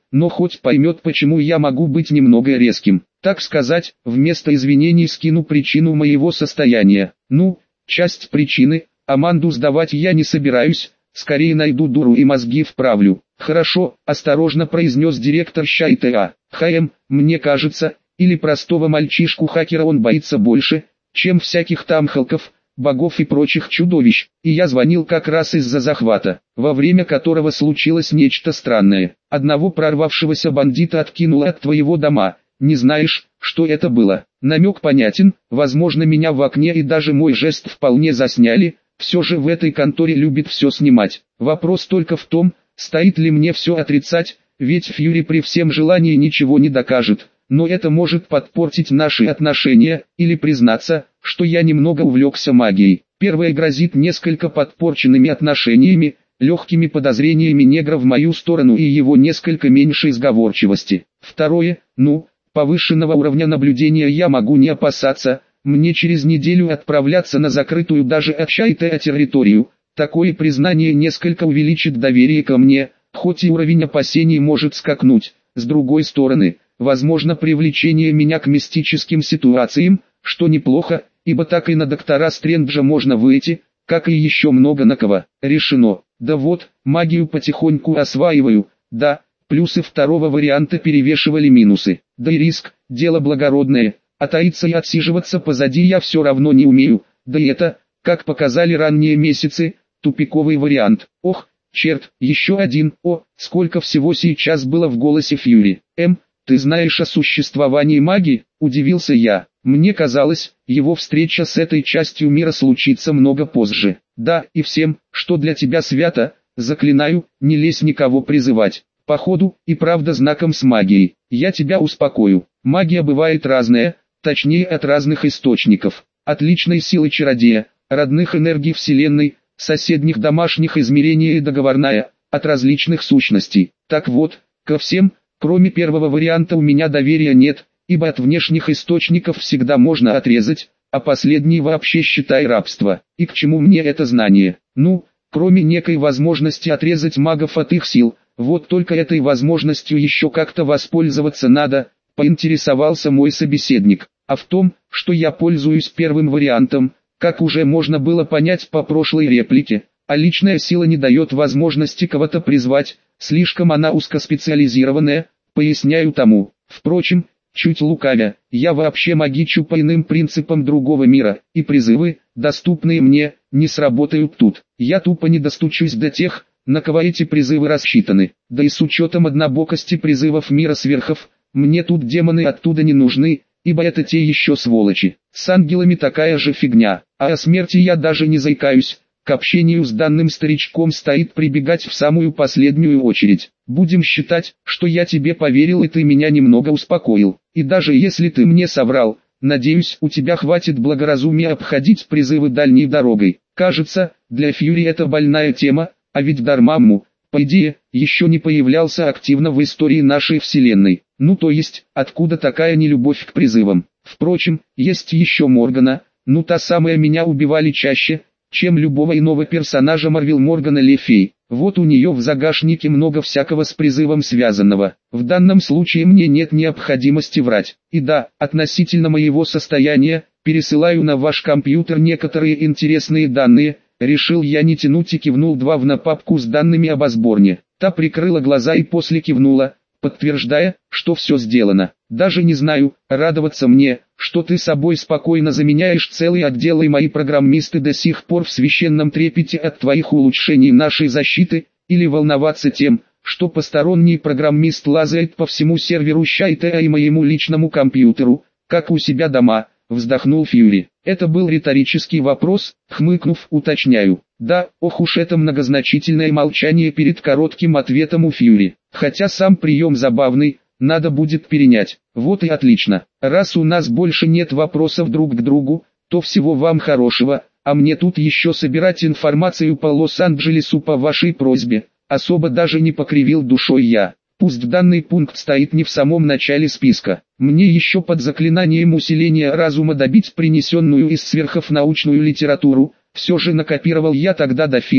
но хоть поймет, почему я могу быть немного резким. Так сказать, вместо извинений скину причину моего состояния. Ну, часть причины, Аманду сдавать я не собираюсь, скорее найду дуру и мозги вправлю. Хорошо, осторожно произнес директор ЩАИТА. ХМ, мне кажется, или простого мальчишку-хакера он боится больше, чем всяких там халков, богов и прочих чудовищ, и я звонил как раз из-за захвата, во время которого случилось нечто странное. Одного прорвавшегося бандита откинуло от твоего дома, не знаешь, что это было? Намек понятен, возможно меня в окне и даже мой жест вполне засняли, все же в этой конторе любит все снимать. Вопрос только в том, стоит ли мне все отрицать, ведь Фьюри при всем желании ничего не докажет. Но это может подпортить наши отношения, или признаться, что я немного увлекся магией. Первое грозит несколько подпорченными отношениями, легкими подозрениями негра в мою сторону и его несколько меньшей сговорчивости. Второе, ну, повышенного уровня наблюдения я могу не опасаться, мне через неделю отправляться на закрытую даже от ЩАИТА территорию. Такое признание несколько увеличит доверие ко мне, хоть и уровень опасений может скакнуть. С другой стороны, возможно привлечение меня к мистическим ситуациям, что неплохо, ибо так и на доктора Стрэнджа можно выйти, как и еще много на кого. Решено. Да вот, магию потихоньку осваиваю, да, плюсы второго варианта перевешивали минусы. Да и риск, дело благородное, а таиться и отсиживаться позади я все равно не умею, да и это, как показали ранние месяцы, тупиковый вариант. Ох, черт, еще один, о, сколько всего сейчас было в голосе Фьюри. М, ты знаешь о существовании магии? Удивился я. Мне казалось, его встреча с этой частью мира случится много позже. Да, и всем, что для тебя свято, заклинаю, не лезь никого призывать. Походу, и правда знаком с магией. Я тебя успокою. Магия бывает разная, точнее от разных источников. От личной силы чародея, родных энергий Вселенной, соседних домашних измерений и договорная, от различных сущностей. Так вот, ко всем, кроме первого варианта у меня доверия нет, ибо от внешних источников всегда можно отрезать, а последний вообще считай рабство. И к чему мне это знание? Ну, кроме некой возможности отрезать магов от их сил, вот только этой возможностью еще как-то воспользоваться надо, поинтересовался мой собеседник. А в том, что я пользуюсь первым вариантом, как уже можно было понять по прошлой реплике, а личная сила не дает возможности кого-то призвать, слишком она узкоспециализированная, поясняю тому. Впрочем, чуть лукавя, я вообще магичу по иным принципам другого мира, и призывы, доступные мне, не сработают тут. Я тупо не достучусь до тех, на кого эти призывы рассчитаны. Да и с учетом однобокости призывов мира сверхов, мне тут демоны оттуда не нужны, ибо это те еще сволочи. С ангелами такая же фигня, а о смерти я даже не заикаюсь. К общению с данным старичком стоит прибегать в самую последнюю очередь. Будем считать, что я тебе поверил и ты меня немного успокоил. И даже если ты мне соврал, надеюсь, у тебя хватит благоразумия обходить призывы дальней дорогой. Кажется, для Фьюри это больная тема, а ведь Дармамму, по идее, еще не появлялся активно в истории нашей вселенной. Ну то есть, откуда такая нелюбовь к призывам? Впрочем, есть еще Моргана, ну та самая меня убивали чаще, чем любого иного персонажа Марвел Моргана Le Fay. Вот у нее в загашнике много всякого с призывом связанного. В данном случае мне нет необходимости врать. И да, относительно моего состояния, пересылаю на ваш компьютер некоторые интересные данные. Решил я не тянуть и кивнул два в на папку с данными об Осборне. Та прикрыла глаза и после кивнула, подтверждая, что все сделано. Даже не знаю, радоваться мне, что ты собой спокойно заменяешь целый отдел и мои программисты до сих пор в священном трепете от твоих улучшений нашей защиты, или волноваться тем, что посторонний программист лазает по всему серверу ЩАИТА и моему личному компьютеру, как у себя дома, вздохнул Фьюри. Это был риторический вопрос, хмыкнув, уточняю. Да, ох уж это многозначительное молчание перед коротким ответом у Фьюри. Хотя сам прием забавный, надо будет перенять. Вот и отлично. Раз у нас больше нет вопросов друг к другу, то всего вам хорошего, а мне тут еще собирать информацию по Лос-Анджелесу по вашей просьбе. Особо даже не покривил душой я. Пусть данный пункт стоит не в самом начале списка. Мне еще под заклинанием усиления разума добить принесенную из сверхов научную литературу. Все же накопировал я тогда дофига,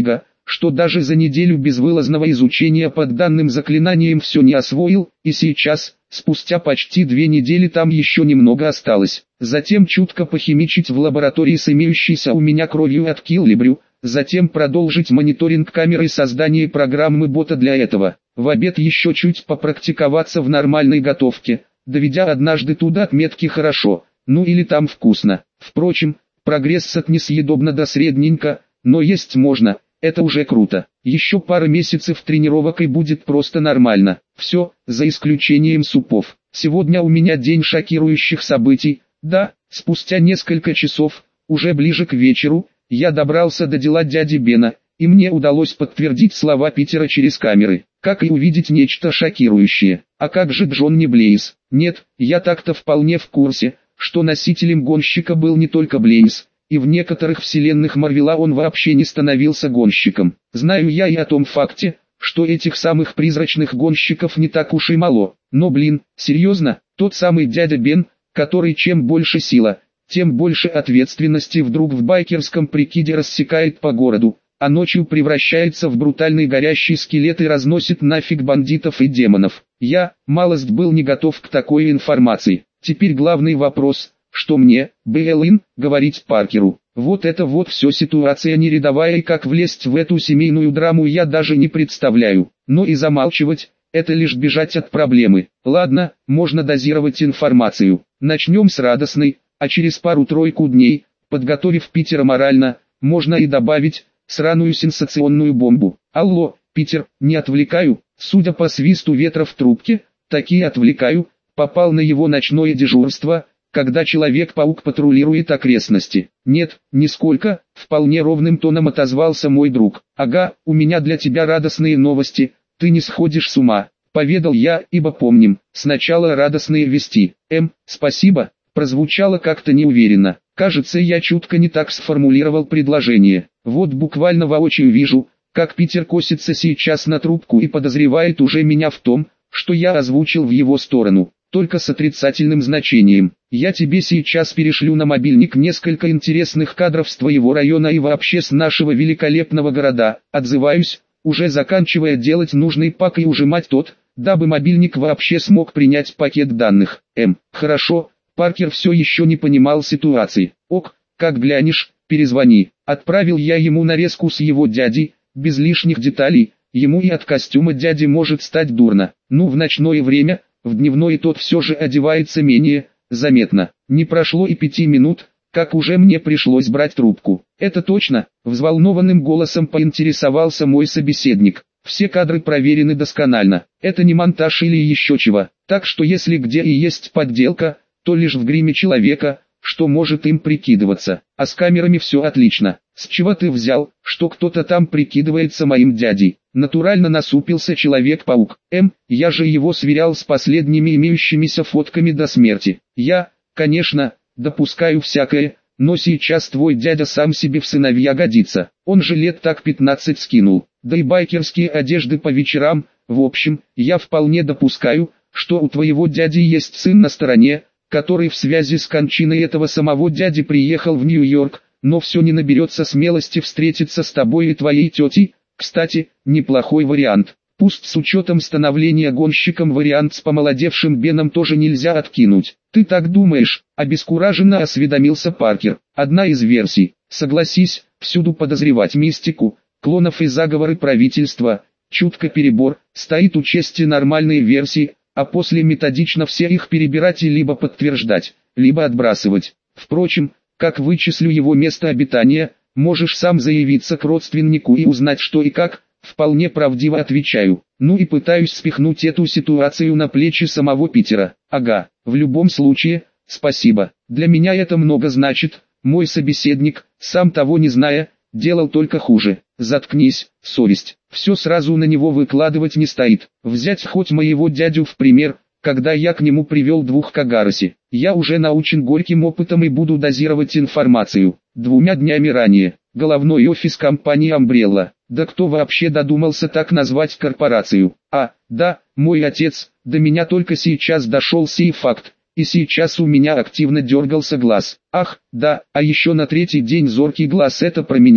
что даже за неделю безвылазного изучения под данным заклинанием все не освоил, и сейчас, спустя почти две недели там еще немного осталось. Затем чутко похимичить в лаборатории с имеющейся у меня кровью от Киллибрю, затем продолжить мониторинг камеры и создание программы бота для этого. В обед еще чуть попрактиковаться в нормальной готовке, доведя однажды туда отметки «хорошо», ну или там «вкусно». Впрочем, прогресс от несъедобно до средненько, но есть можно. Это уже круто. Еще пара месяцев тренировок и будет просто нормально. Все, за исключением супов. Сегодня у меня день шокирующих событий. Да, спустя несколько часов, уже ближе к вечеру, я добрался до дела дяди Бена, и мне удалось подтвердить слова Питера через камеры. Как и увидеть нечто шокирующее. А как же Джонни Блейз? Нет, я так-то вполне в курсе, что носителем гонщика был не только Блейз. И в некоторых вселенных Марвела он вообще не становился гонщиком. Знаю я и о том факте, что этих самых призрачных гонщиков не так уж и мало. Но блин, серьезно, тот самый дядя Бен, который чем больше сила, тем больше ответственности вдруг в байкерском прикиде рассекает по городу, а ночью превращается в брутальный горящий скелет и разносит нафиг бандитов и демонов. Я, малость был не готов к такой информации. Теперь главный вопрос. Что мне, Бэйлин, говорить Паркеру? Вот это вот все ситуация не рядовая, и как влезть в эту семейную драму я даже не представляю. Но и замалчивать, это лишь бежать от проблемы. Ладно, можно дозировать информацию. Начнем с радостной, а через пару-тройку дней, подготовив Питера морально, можно и добавить сраную сенсационную бомбу. Алло, Питер, не отвлекаю? Судя по свисту ветра в трубке, таки отвлекаю, попал на его ночное дежурство, когда Человек-паук патрулирует окрестности. Нет, нисколько, вполне ровным тоном отозвался мой друг. Ага, у меня для тебя радостные новости, ты не сходишь с ума, поведал я, ибо помним, сначала радостные вести. Эм, спасибо, прозвучало как-то неуверенно. Кажется, я чутко не так сформулировал предложение. Вот буквально воочию вижу, как Питер косится сейчас на трубку и подозревает уже меня в том, что я озвучил в его сторону. Только с отрицательным значением. Я тебе сейчас перешлю на мобильник несколько интересных кадров с твоего района и вообще с нашего великолепного города. Отзываюсь, уже заканчивая делать нужный пак и ужимать тот, дабы мобильник вообще смог принять пакет данных. М. Хорошо, Паркер все еще не понимал ситуации. Ок, как глянешь, перезвони. Отправил я ему нарезку с его дядей, без лишних деталей, ему и от костюма дяди может стать дурно. Ну в ночное время... В дневной тот все же одевается менее заметно. Не прошло и пяти минут, как уже мне пришлось брать трубку. Это точно, взволнованным голосом поинтересовался мой собеседник. Все кадры проверены досконально. Это не монтаж или еще чего. Так что если где и есть подделка, то лишь в гриме человека, что может им прикидываться. А с камерами все отлично. С чего ты взял, что кто-то там прикидывается моим дядей? Натурально насупился Человек-паук. Эм, я же его сверял с последними имеющимися фотками до смерти. Я, конечно, допускаю всякое, но сейчас твой дядя сам себе в сыновья годится. Он же лет так пятнадцать скинул. Да и байкерские одежды по вечерам. В общем, я вполне допускаю, что у твоего дяди есть сын на стороне, который в связи с кончиной этого самого дяди приехал в Нью-Йорк, но все не наберется смелости встретиться с тобой и твоей тетей. Кстати, неплохой вариант. Пусть с учетом становления гонщиком вариант с помолодевшим Беном тоже нельзя откинуть. Ты так думаешь? Обескураженно осведомился Паркер. Одна из версий. Согласись, всюду подозревать мистику, клонов и заговоры правительства. Чутко перебор, стоит учесть нормальные версии, а после методично все их перебирать и либо подтверждать, либо отбрасывать. Впрочем, как вычислю его место обитания, можешь сам заявиться к родственнику и узнать что и как, вполне правдиво отвечаю. Ну и пытаюсь спихнуть эту ситуацию на плечи самого Питера. Ага, в любом случае, спасибо. Для меня это много значит, мой собеседник, сам того не зная, делал только хуже. Заткнись, совесть. Все сразу на него выкладывать не стоит. Взять хоть моего дядю в пример, когда я к нему привел двух Кагароси. Я уже научен горьким опытом и буду дозировать информацию. Двумя днями ранее, головной офис компании Umbrella. Да кто вообще додумался так назвать корпорацию? А, да, мой отец, до меня только сейчас дошел сей факт. И сейчас у меня активно дергался глаз. Ах, да, а еще на третий день зоркий глаз это про меня.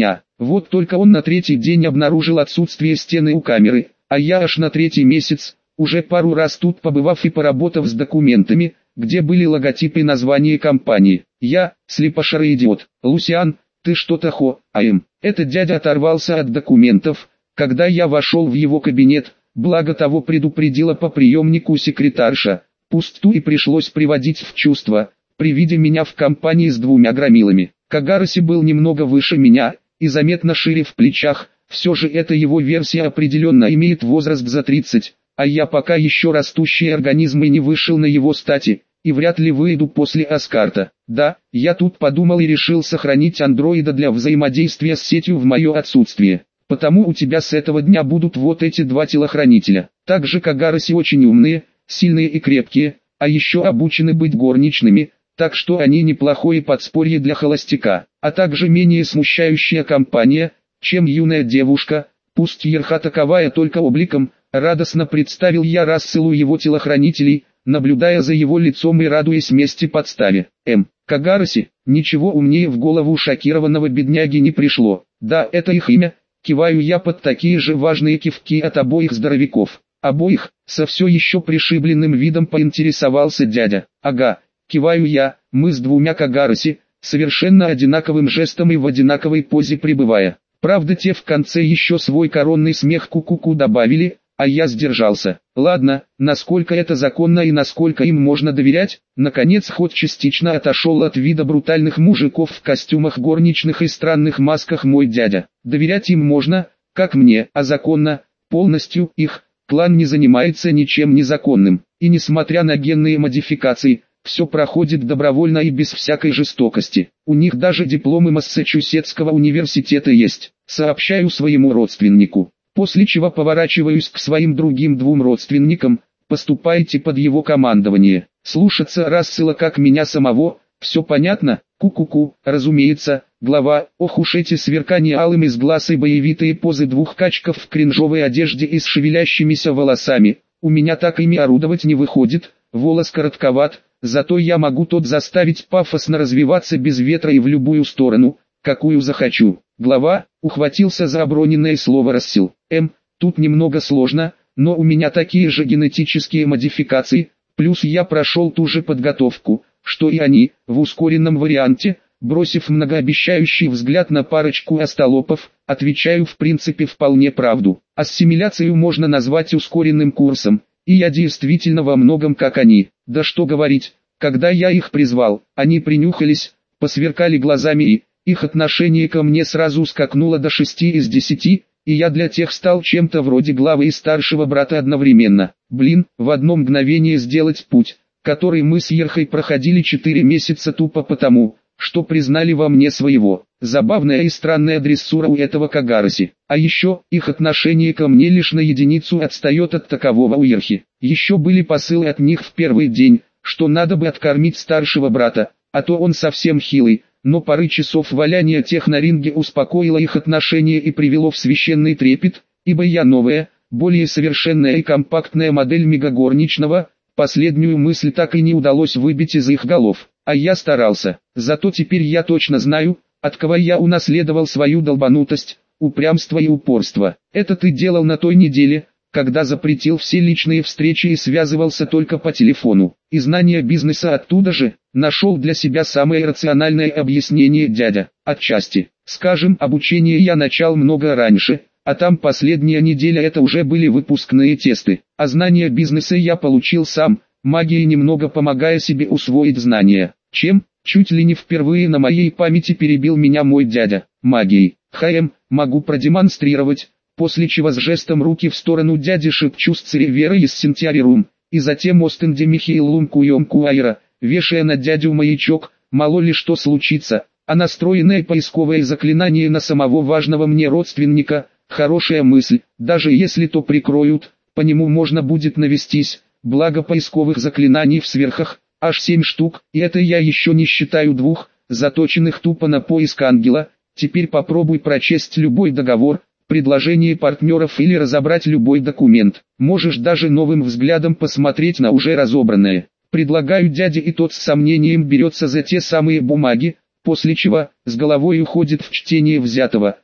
Вот только он на третий день обнаружил отсутствие стены у камеры, а я аж на третий месяц, уже пару раз тут побывав и поработав с документами, где были логотипы и название компании. Я, слепошарый идиот. Лусиан, ты что-то хо, ам. Этот дядя оторвался от документов, когда я вошел в его кабинет, благо того предупредила по приемнику секретарша. Пусту и пришлось приводить в чувство, при виде меня в компании с двумя громилами. Кагараси был немного выше меня, и заметно шире в плечах, все же эта его версия определенно имеет возраст за тридцать, а я пока еще растущий организм и не вышел на его стати, и вряд ли выйду после Аскарта. Да, я тут подумал и решил сохранить андроида для взаимодействия с сетью в мое отсутствие. Потому у тебя с этого дня будут вот эти два телохранителя. Также Кагараси очень умные, сильные и крепкие, а еще обучены быть горничными, так что они неплохое подспорье для холостяка, а также менее смущающая компания, чем юная девушка, пусть ерха таковая только обликом. Радостно представил я Расселу его телохранителей, наблюдая за его лицом и радуясь мести подставе. М. Кагараси, ничего умнее в голову шокированного бедняги не пришло. Да, это их имя. Киваю я под такие же важные кивки от обоих здоровяков. Обоих, со все еще пришибленным видом поинтересовался дядя. Ага, киваю я, мы с двумя Кагараси, совершенно одинаковым жестом и в одинаковой позе пребывая. Правда, те в конце еще свой коронный смех ку-ку-ку добавили, а я сдержался. Ладно, насколько это законно и насколько им можно доверять, наконец хоть частично отошел от вида брутальных мужиков в костюмах горничных и странных масках мой дядя. Доверять им можно, как мне, а законно, полностью их, клан не занимается ничем незаконным, и несмотря на генные модификации, все проходит добровольно и без всякой жестокости. У них даже дипломы Массачусетского университета есть, сообщаю своему родственнику. После чего поворачиваюсь к своим другим двум родственникам, поступайте под его командование. Слушаться Рассела как меня самого, все понятно? Ку-ку-ку, разумеется, глава, ох уж эти сверкания алым из глаз и боевитые позы двух качков в кринжовой одежде и с шевелящимися волосами. У меня так ими орудовать не выходит, волос коротковат, зато я могу тот заставить пафосно развиваться без ветра и в любую сторону, какую захочу. Глава, ухватился за оброненное слово Рассел. М, тут немного сложно, но у меня такие же генетические модификации, плюс я прошел ту же подготовку, что и они, в ускоренном варианте, бросив многообещающий взгляд на парочку остолопов, отвечаю в принципе вполне правду. Ассимиляцию можно назвать ускоренным курсом, и я действительно во многом как они. Да что говорить, когда я их призвал, они принюхались, посверкали глазами и... Их отношение ко мне сразу скакнуло до шести из десяти, и я для тех стал чем-то вроде главы и старшего брата одновременно. Блин, в одно мгновение сделать путь, который мы с Ерхой проходили четыре месяца тупо потому, что признали во мне своего. Забавная и странная дрессура у этого Кагараси. А еще, их отношение ко мне лишь на единицу отстает от такового у Ерхи. Еще были посылы от них в первый день, что надо бы откормить старшего брата, а то он совсем хилый. Но пары часов валяния тех на ринге успокоило их отношение и привело в священный трепет, ибо я новая, более совершенная и компактная модель мегагорничного, последнюю мысль так и не удалось выбить из их голов, а я старался. Зато теперь я точно знаю, от кого я унаследовал свою долбанутость, упрямство и упорство. Это ты делал на той неделе, когда запретил все личные встречи и связывался только по телефону. И знание бизнеса оттуда же, нашел для себя самое рациональное объяснение дядя. Отчасти, скажем, обучение я начал много раньше, а там последняя неделя это уже были выпускные тесты. А знания бизнеса я получил сам, магией немного помогая себе усвоить знания. Чем? Чуть ли не впервые на моей памяти перебил меня мой дядя. Магией. Хэм, могу продемонстрировать. После чего с жестом руки в сторону дяди шепчу с Церевера из Сентиарирум, и затем Остенде Михейлум Куем Куайра, вешая на дядю маячок, мало ли что случится, а настроенное поисковое заклинание на самого важного мне родственника, хорошая мысль, даже если то прикроют, по нему можно будет навестись, благо поисковых заклинаний в сверхах, аж семь штук, и это я еще не считаю двух, заточенных тупо на поиск ангела. Теперь попробуй прочесть любой договор, предложение партнеров или разобрать любой документ. Можешь даже новым взглядом посмотреть на уже разобранное. Предлагаю дяде, и тот с сомнением берется за те самые бумаги, после чего с головой уходит в чтение взятого,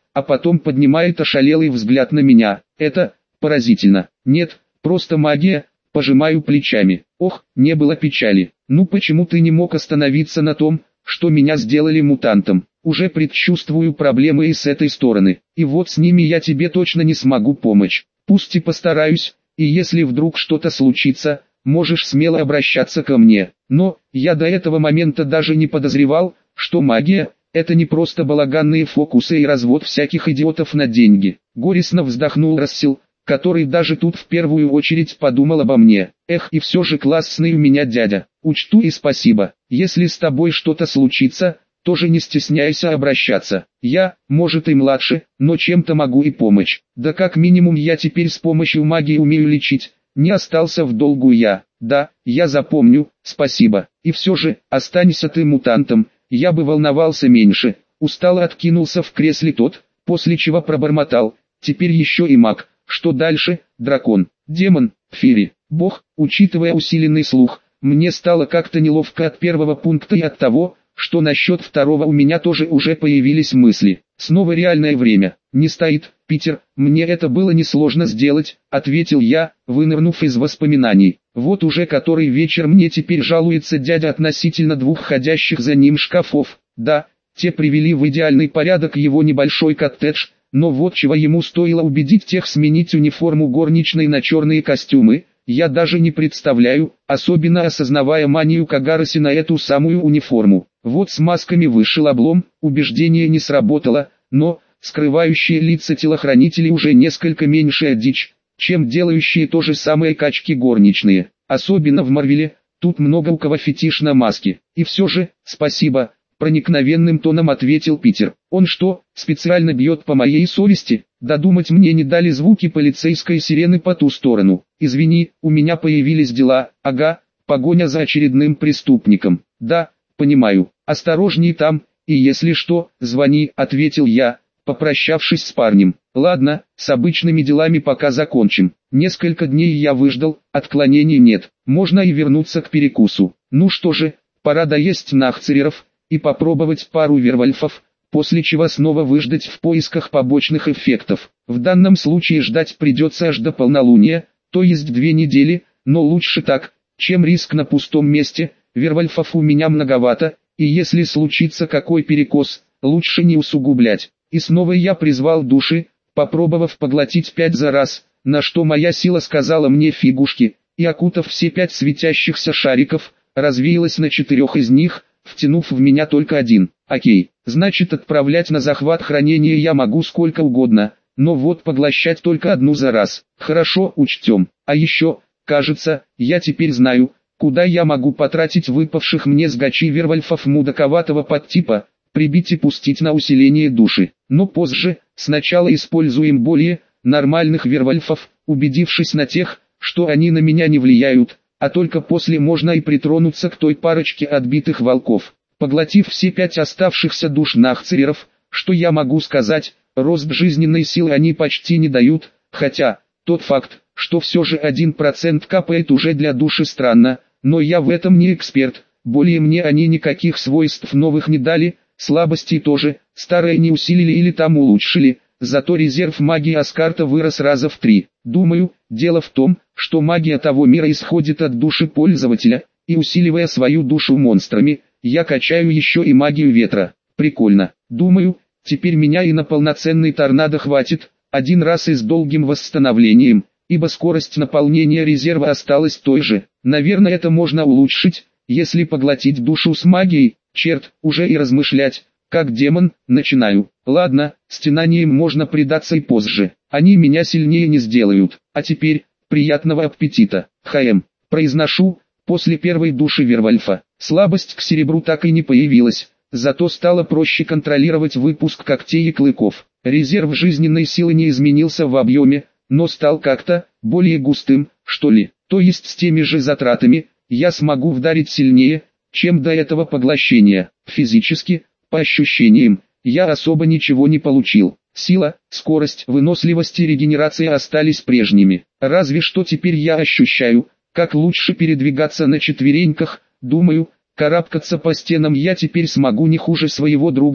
а потом поднимает ошалелый взгляд на меня. Это поразительно. Нет, просто магия. Пожимаю плечами. Ох, не было печали. Ну почему ты не мог остановиться на том, что меня сделали мутантом? Уже предчувствую проблемы и с этой стороны. И вот с ними я тебе точно не смогу помочь. Пусть и постараюсь, и если вдруг что-то случится, можешь смело обращаться ко мне. Но, я до этого момента даже не подозревал, что магия – это не просто балаганные фокусы и развод всяких идиотов на деньги. Горестно вздохнул Рассел, который даже тут в первую очередь подумал обо мне. Эх, и все же классный у меня дядя. Учту и спасибо. Если с тобой что-то случится, тоже не стесняйся обращаться. Я, может и младше, но чем-то могу и помочь. Да как минимум я теперь с помощью магии умею лечить. Не остался в долгу я. Да, я запомню, спасибо. И все же, останься ты мутантом, я бы волновался меньше. Устало откинулся в кресле тот, после чего пробормотал. Теперь еще и маг. Что дальше? Дракон, демон, фери, бог. Учитывая усиленный слух, мне стало как-то неловко от первого пункта и от того, что насчет второго у меня тоже уже появились мысли. Снова реальное время. Не стоит, Питер, мне это было несложно сделать, ответил я, вынырнув из воспоминаний. Вот уже который вечер мне теперь жалуется дядя относительно двух ходящих за ним шкафов. Да, те привели в идеальный порядок его небольшой коттедж. Но вот чего ему стоило убедить тех сменить униформу горничной на черные костюмы, я даже не представляю, особенно осознавая манию Кагараси на эту самую униформу. Вот с масками вышел облом, убеждение не сработало, но скрывающие лица телохранителей уже несколько меньшая дичь, чем делающие то же самое качки горничные. Особенно в Марвеле, тут много у кого фетиш на маски. И все же, спасибо. Проникновенным тоном ответил Питер. Он что, специально бьет по моей совести? Додумать мне не дали звуки полицейской сирены по ту сторону. Извини, у меня появились дела. Ага, погоня за очередным преступником. Да, понимаю. Осторожней там, и если что, звони, ответил я, попрощавшись с парнем. Ладно, с обычными делами пока закончим. Несколько дней я выждал, отклонений нет. Можно и вернуться к перекусу. Ну что же, пора доесть нахцереров и попробовать пару вервольфов, после чего снова выждать в поисках побочных эффектов. В данном случае ждать придется аж до полнолуния, то есть две недели, но лучше так, чем риск на пустом месте. Вервольфов у меня многовато, и если случится какой перекос, лучше не усугублять. И снова я призвал души, попробовав поглотить пять за раз, на что моя сила сказала мне фигушки, и окутав все пять светящихся шариков, развеялась на четырех из них, втянув в меня только один. Окей, значит отправлять на захват хранения я могу сколько угодно, но вот поглощать только одну за раз. Хорошо, учтем. А еще, кажется, я теперь знаю, куда я могу потратить выпавших мне с гачи вервольфов мудаковатого подтипа, прибить и пустить на усиление души. Но позже, сначала используем более нормальных вервольфов, убедившись на тех, что они на меня не влияют, а только после можно и притронуться к той парочке отбитых волков. Поглотив все пять оставшихся душ нахцереров, что я могу сказать, рост жизненной силы они почти не дают, хотя, тот факт, что все же один процент капает уже для души странно, но я в этом не эксперт, более мне они никаких свойств новых не дали, слабостей тоже, старые не усилили или там улучшили. Зато резерв магии Аскарта вырос раза в три. Думаю, дело в том, что магия того мира исходит от души пользователя, и усиливая свою душу монстрами, я качаю еще и магию ветра. Прикольно. Думаю, теперь меня и на полноценный торнадо хватит, один раз и с долгим восстановлением, ибо скорость наполнения резерва осталась той же. Наверное, это можно улучшить, если поглотить душу с магией. Черт, уже и размышлять. Как демон, начинаю. Ладно, стенанием можно предаться и позже. Они меня сильнее не сделают. А теперь, приятного аппетита. ХМ. Произношу, после первой души вервольфа. Слабость к серебру так и не появилась. Зато стало проще контролировать выпуск когтей и клыков. Резерв жизненной силы не изменился в объеме, но стал как-то более густым, что ли. То есть с теми же затратами, я смогу вдарить сильнее, чем до этого поглощения. Физически, по ощущениям, я особо ничего не получил. Сила, скорость, выносливость и регенерация остались прежними. Разве что теперь я ощущаю, как лучше передвигаться на четвереньках. Думаю, карабкаться по стенам я теперь смогу не хуже своего друга,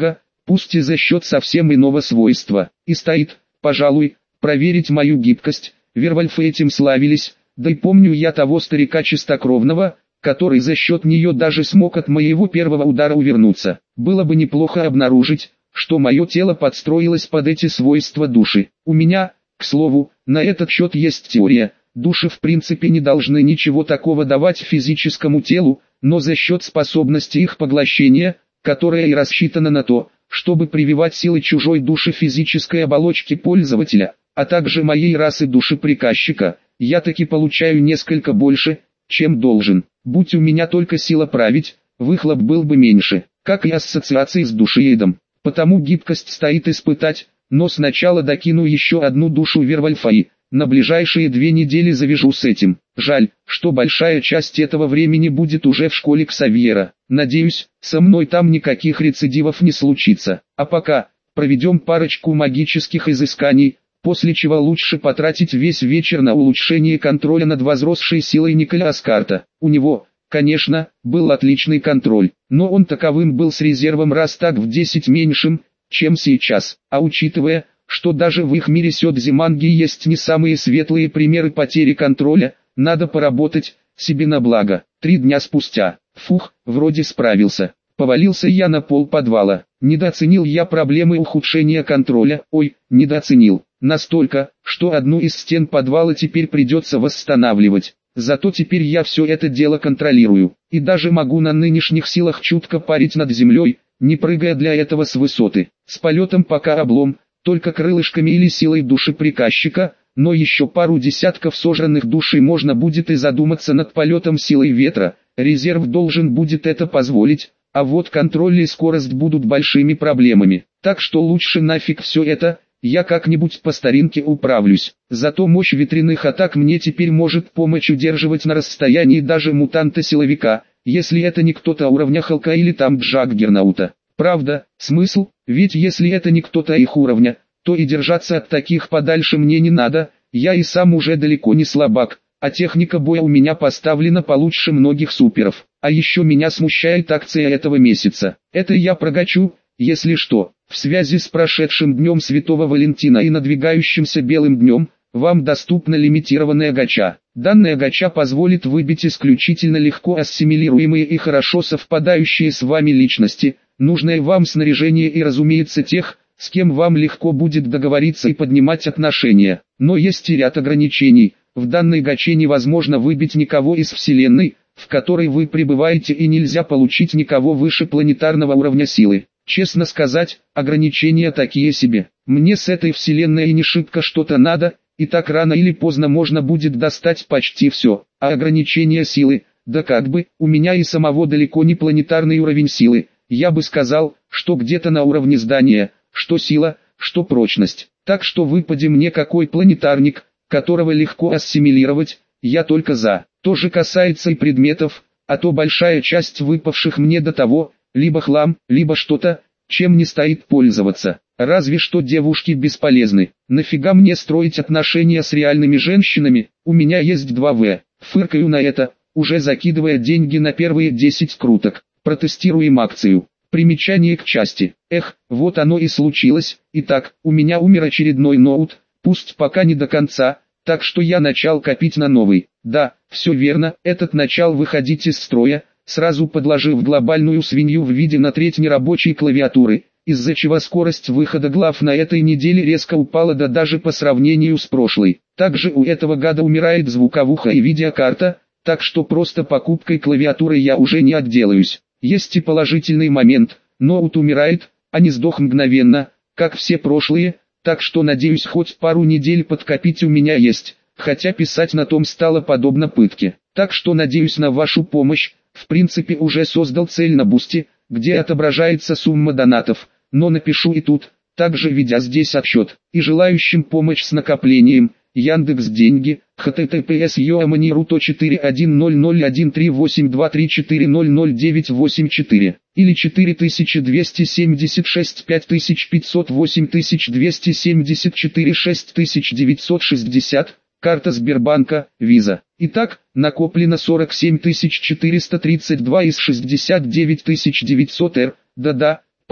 пусть и за счет совсем иного свойства. И стоит, пожалуй, проверить мою гибкость. Вервольфы этим славились, да и помню я того старика чистокровного, который за счет нее даже смог от моего первого удара увернуться. Было бы неплохо обнаружить, что мое тело подстроилось под эти свойства души. У меня, к слову, на этот счет есть теория. Души в принципе не должны ничего такого давать физическому телу, но за счет способности их поглощения, которая и рассчитана на то, чтобы прививать силы чужой души физической оболочки пользователя, а также моей расы души приказчика, я таки получаю несколько больше, чем должен. Будь у меня только сила править, выхлоп был бы меньше, как и ассоциации с душеедом. Потому гибкость стоит испытать, но сначала докину еще одну душу Вервольфа и на ближайшие две недели завяжу с этим. Жаль, что большая часть этого времени будет уже в школе Ксавьера. Надеюсь, со мной там никаких рецидивов не случится. А пока, проведем парочку магических изысканий, после чего лучше потратить весь вечер на улучшение контроля над возросшей силой Николя Аскарта. У него, конечно, был отличный контроль, но он таковым был с резервом раз так в десять меньшим, чем сейчас. А учитывая, что даже в их мире Сёдзиманги есть не самые светлые примеры потери контроля, надо поработать себе на благо. Три дня спустя, фух, вроде справился. Повалился я на пол подвала. Недооценил я проблемы ухудшения контроля, ой, недооценил. Настолько, что одну из стен подвала теперь придется восстанавливать. Зато теперь я все это дело контролирую. И даже могу на нынешних силах чутко парить над землей, не прыгая для этого с высоты. С полетом пока облом, только крылышками или силой души приказчика, но еще пару десятков сожранных душей можно будет и задуматься над полетом силой ветра. Резерв должен будет это позволить, а вот контроль и скорость будут большими проблемами. Так что лучше нафиг все это. Я как-нибудь по старинке управлюсь. Зато мощь ветряных атак мне теперь может помочь удерживать на расстоянии даже мутанта-силовика, если это не кто-то уровня Халка или там Джаггернаута. Правда, смысл? Ведь если это не кто-то их уровня, то и держаться от таких подальше мне не надо, я и сам уже далеко не слабак, а техника боя у меня поставлена получше многих суперов. А еще меня смущает акция этого месяца. Это я прогачу, если что. В связи с прошедшим днем Святого Валентина и надвигающимся белым днем, вам доступна лимитированная гача. Данная гача позволит выбить исключительно легко ассимилируемые и хорошо совпадающие с вами личности, нужное вам снаряжение и, разумеется, тех, с кем вам легко будет договориться и поднимать отношения. Но есть и ряд ограничений. В данной гаче невозможно выбить никого из Вселенной, в которой вы пребываете, и нельзя получить никого выше планетарного уровня силы. Честно сказать, ограничения такие себе. Мне с этой вселенной и не шибко что-то надо, и так рано или поздно можно будет достать почти все. А ограничения силы, да как бы, у меня и самого далеко не планетарный уровень силы. Я бы сказал, что где-то на уровне здания, что сила, что прочность. Так что выпади мне какой планетарник, которого легко ассимилировать, я только за. То же касается и предметов, а то большая часть выпавших мне до того, либо хлам, либо что-то, чем не стоит пользоваться. Разве что девушки бесполезны. Нафига мне строить отношения с реальными женщинами? У меня есть два вэ. Фыркаю на это, уже закидывая деньги на первые десять круток. Протестируем акцию. Примечание к части. Эх, вот оно и случилось. Итак, у меня умер очередной ноут, пусть пока не до конца, так что я начал копить на новый. Да, все верно, этот начал выходить из строя, сразу подложив глобальную свинью в виде на треть нерабочей клавиатуры, из-за чего скорость выхода глав на этой неделе резко упала, да даже по сравнению с прошлой. Также у этого гада умирает звуковуха и видеокарта, так что просто покупкой клавиатуры я уже не отделаюсь. Есть и положительный момент, ноут умирает, а не сдох мгновенно, как все прошлые, так что надеюсь хоть пару недель подкопить у меня есть, хотя писать на том стало подобно пытке. Так что надеюсь на вашу помощь. В принципе уже создал цель на бусте, где отображается сумма донатов, но напишу и тут, также ведя здесь отсчет, и желающим помощь с накоплением, Яндекс деньги, https yoamaniru четыре один ноль ноль один три восемь два три четыре ноль ноль девять восемь четыре, или четыре тысячи двести семьдесят шесть пять тысяч пятьсот восемь тысяч двести семьдесят четыре шесть тысяч девятьсот шестьдесят, карта Сбербанка, Виза. Итак, накоплено сорок семь тысяч четыреста тридцать два из шестьдесят девять тысяч девятьсот эр, да-да,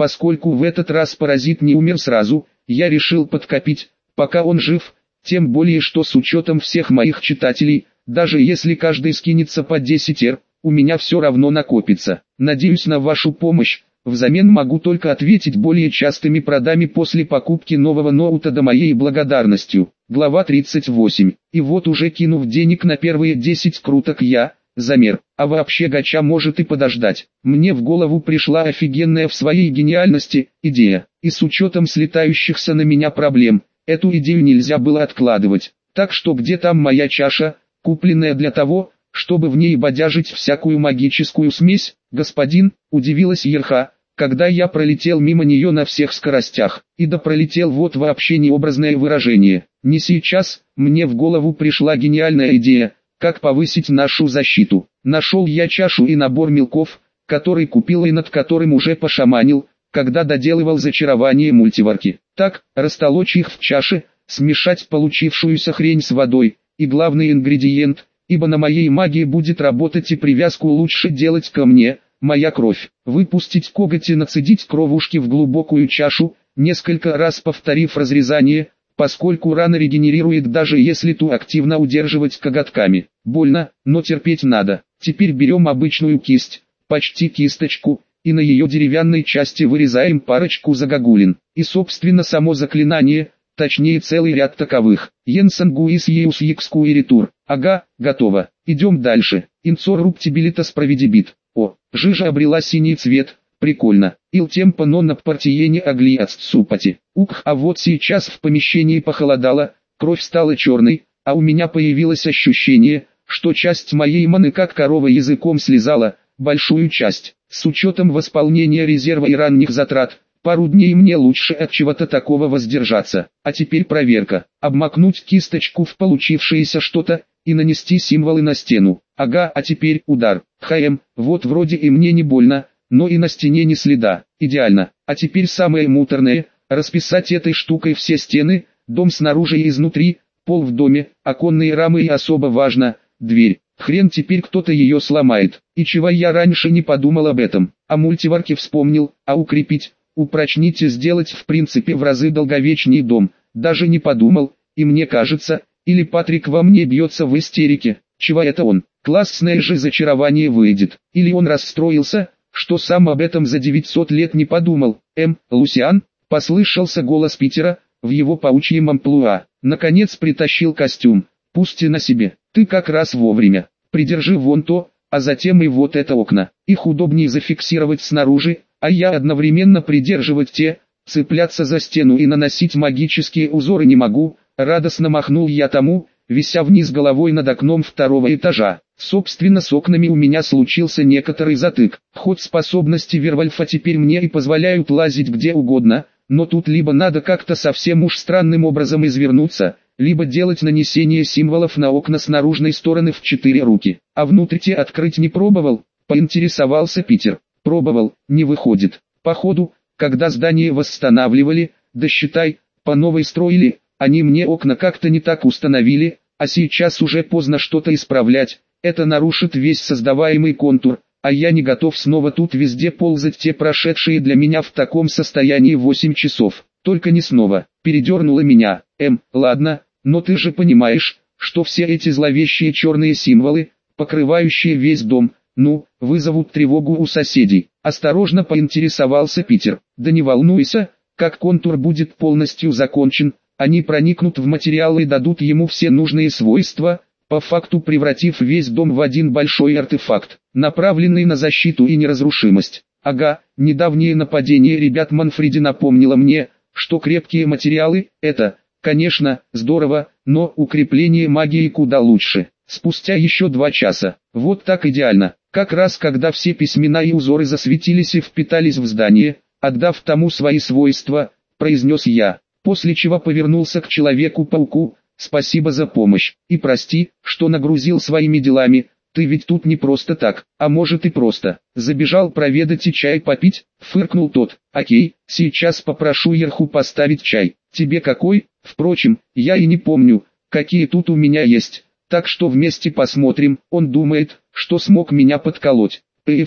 Поскольку в этот раз паразит не умер сразу, я решил подкопить, пока он жив, тем более что с учетом всех моих читателей, даже если каждый скинется по десять эр, у меня все равно накопится. Надеюсь на вашу помощь, взамен могу только ответить более частыми продами после покупки нового ноута до моей благодарностью. Глава тридцать восемь. И вот уже кинув денег на первые десять круток я, замер, а вообще гача может и подождать. Мне в голову пришла офигенная в своей гениальности идея, и с учетом слетающихся на меня проблем, эту идею нельзя было откладывать. Так что где там моя чаша, купленная для того, чтобы в ней бодяжить всякую магическую смесь, господин, удивилась Ерха, когда я пролетел мимо нее на всех скоростях. И да пролетел вот вообще необразное выражение. Не сейчас, мне в голову пришла гениальная идея, как повысить нашу защиту. Нашел я чашу и набор мелков, который купил и над которым уже пошаманил, когда доделывал зачарование мультиварки. Так, растолочь их в чаше, смешать получившуюся хрень с водой, и главный ингредиент, ибо на моей магии будет работать и привязку лучше делать ко мне, моя кровь. Выпустить коготь и нацедить кровушки в глубокую чашу, несколько раз повторив разрезание, поскольку рана регенерирует даже если ту активно удерживать коготками. Больно, но терпеть надо. Теперь берем обычную кисть, почти кисточку, и на ее деревянной части вырезаем парочку загогулин. И собственно само заклинание, точнее целый ряд таковых. Йенсен гуис еус екску и ретур. Ага, готово. Идем дальше. Инцор руптибилита справедибит. О, жижа обрела синий цвет. Прикольно. Ил темпо нонна партиене агли отступати. Ух, а вот сейчас в помещении похолодало, кровь стала черной, а у меня появилось ощущение, что часть моей маны как корова языком слезала, большую часть. С учетом восполнения резерва и ранних затрат, пару дней мне лучше от чего-то такого воздержаться. А теперь проверка. Обмакнуть кисточку в получившееся что-то, и нанести символы на стену. Ага, а теперь удар. Хм, вот вроде и мне не больно, но и на стене ни следа. Идеально. А теперь самое муторное, расписать этой штукой все стены, дом снаружи и изнутри, пол в доме, оконные рамы и особо важно, дверь. Хрен теперь кто-то ее сломает. И чего я раньше не подумал об этом. О мультиварке вспомнил, а укрепить, упрочнить и сделать в принципе в разы долговечней дом. Даже не подумал, и мне кажется, или Патрик во мне бьется в истерике. Чего это он? Классное же зачарование выйдет. Или он расстроился, что сам об этом за девятьсот лет не подумал. Эм, Лусиан, послышался голос Питера, в его паучьем амплуа. Наконец притащил костюм, пусть и на себе. Ты как раз вовремя. Придержи вон то, а затем и вот это окна. Их удобнее зафиксировать снаружи, а я одновременно придерживать те, цепляться за стену и наносить магические узоры не могу. Радостно махнул я тому, вися вниз головой над окном второго этажа. Собственно, с окнами у меня случился некоторый затык. Ход способности Вервольфа теперь мне и позволяют лазить где угодно, но тут либо надо как-то совсем уж странным образом извернуться, либо делать нанесение символов на окна с наружной стороны в четыре руки. А внутрь те открыть не пробовал, поинтересовался Питер. Пробовал, не выходит. Походу, когда здание восстанавливали, да считай, по новой строили, они мне окна как-то не так установили, а сейчас уже поздно что-то исправлять, это нарушит весь создаваемый контур, а я не готов снова тут везде ползать те прошедшие для меня в таком состоянии восемь часов. Только не снова, передернуло меня. Эм, ладно, но ты же понимаешь, что все эти зловещие черные символы, покрывающие весь дом, ну, вызовут тревогу у соседей. Осторожно поинтересовался Питер. Да не волнуйся, как контур будет полностью закончен, они проникнут в материал и дадут ему все нужные свойства, по факту превратив весь дом в один большой артефакт, направленный на защиту и неразрушимость. Ага, недавнее нападение ребят Манфреди напомнило мне, что крепкие материалы – это, конечно, здорово, но укрепление магии куда лучше. Спустя еще два часа, вот так идеально, как раз когда все письмена и узоры засветились и впитались в здание, отдав тому свои свойства, произнес я, после чего повернулся к Человеку-пауку. Спасибо за помощь, и прости, что нагрузил своими делами, ты ведь тут не просто так, а может и просто. Забежал проведать и чай попить, фыркнул тот. Окей, сейчас попрошу Ерху поставить чай. Тебе какой? Впрочем, я и не помню, какие тут у меня есть, так что вместе посмотрим. Он думает, что смог меня подколоть. ПФФ,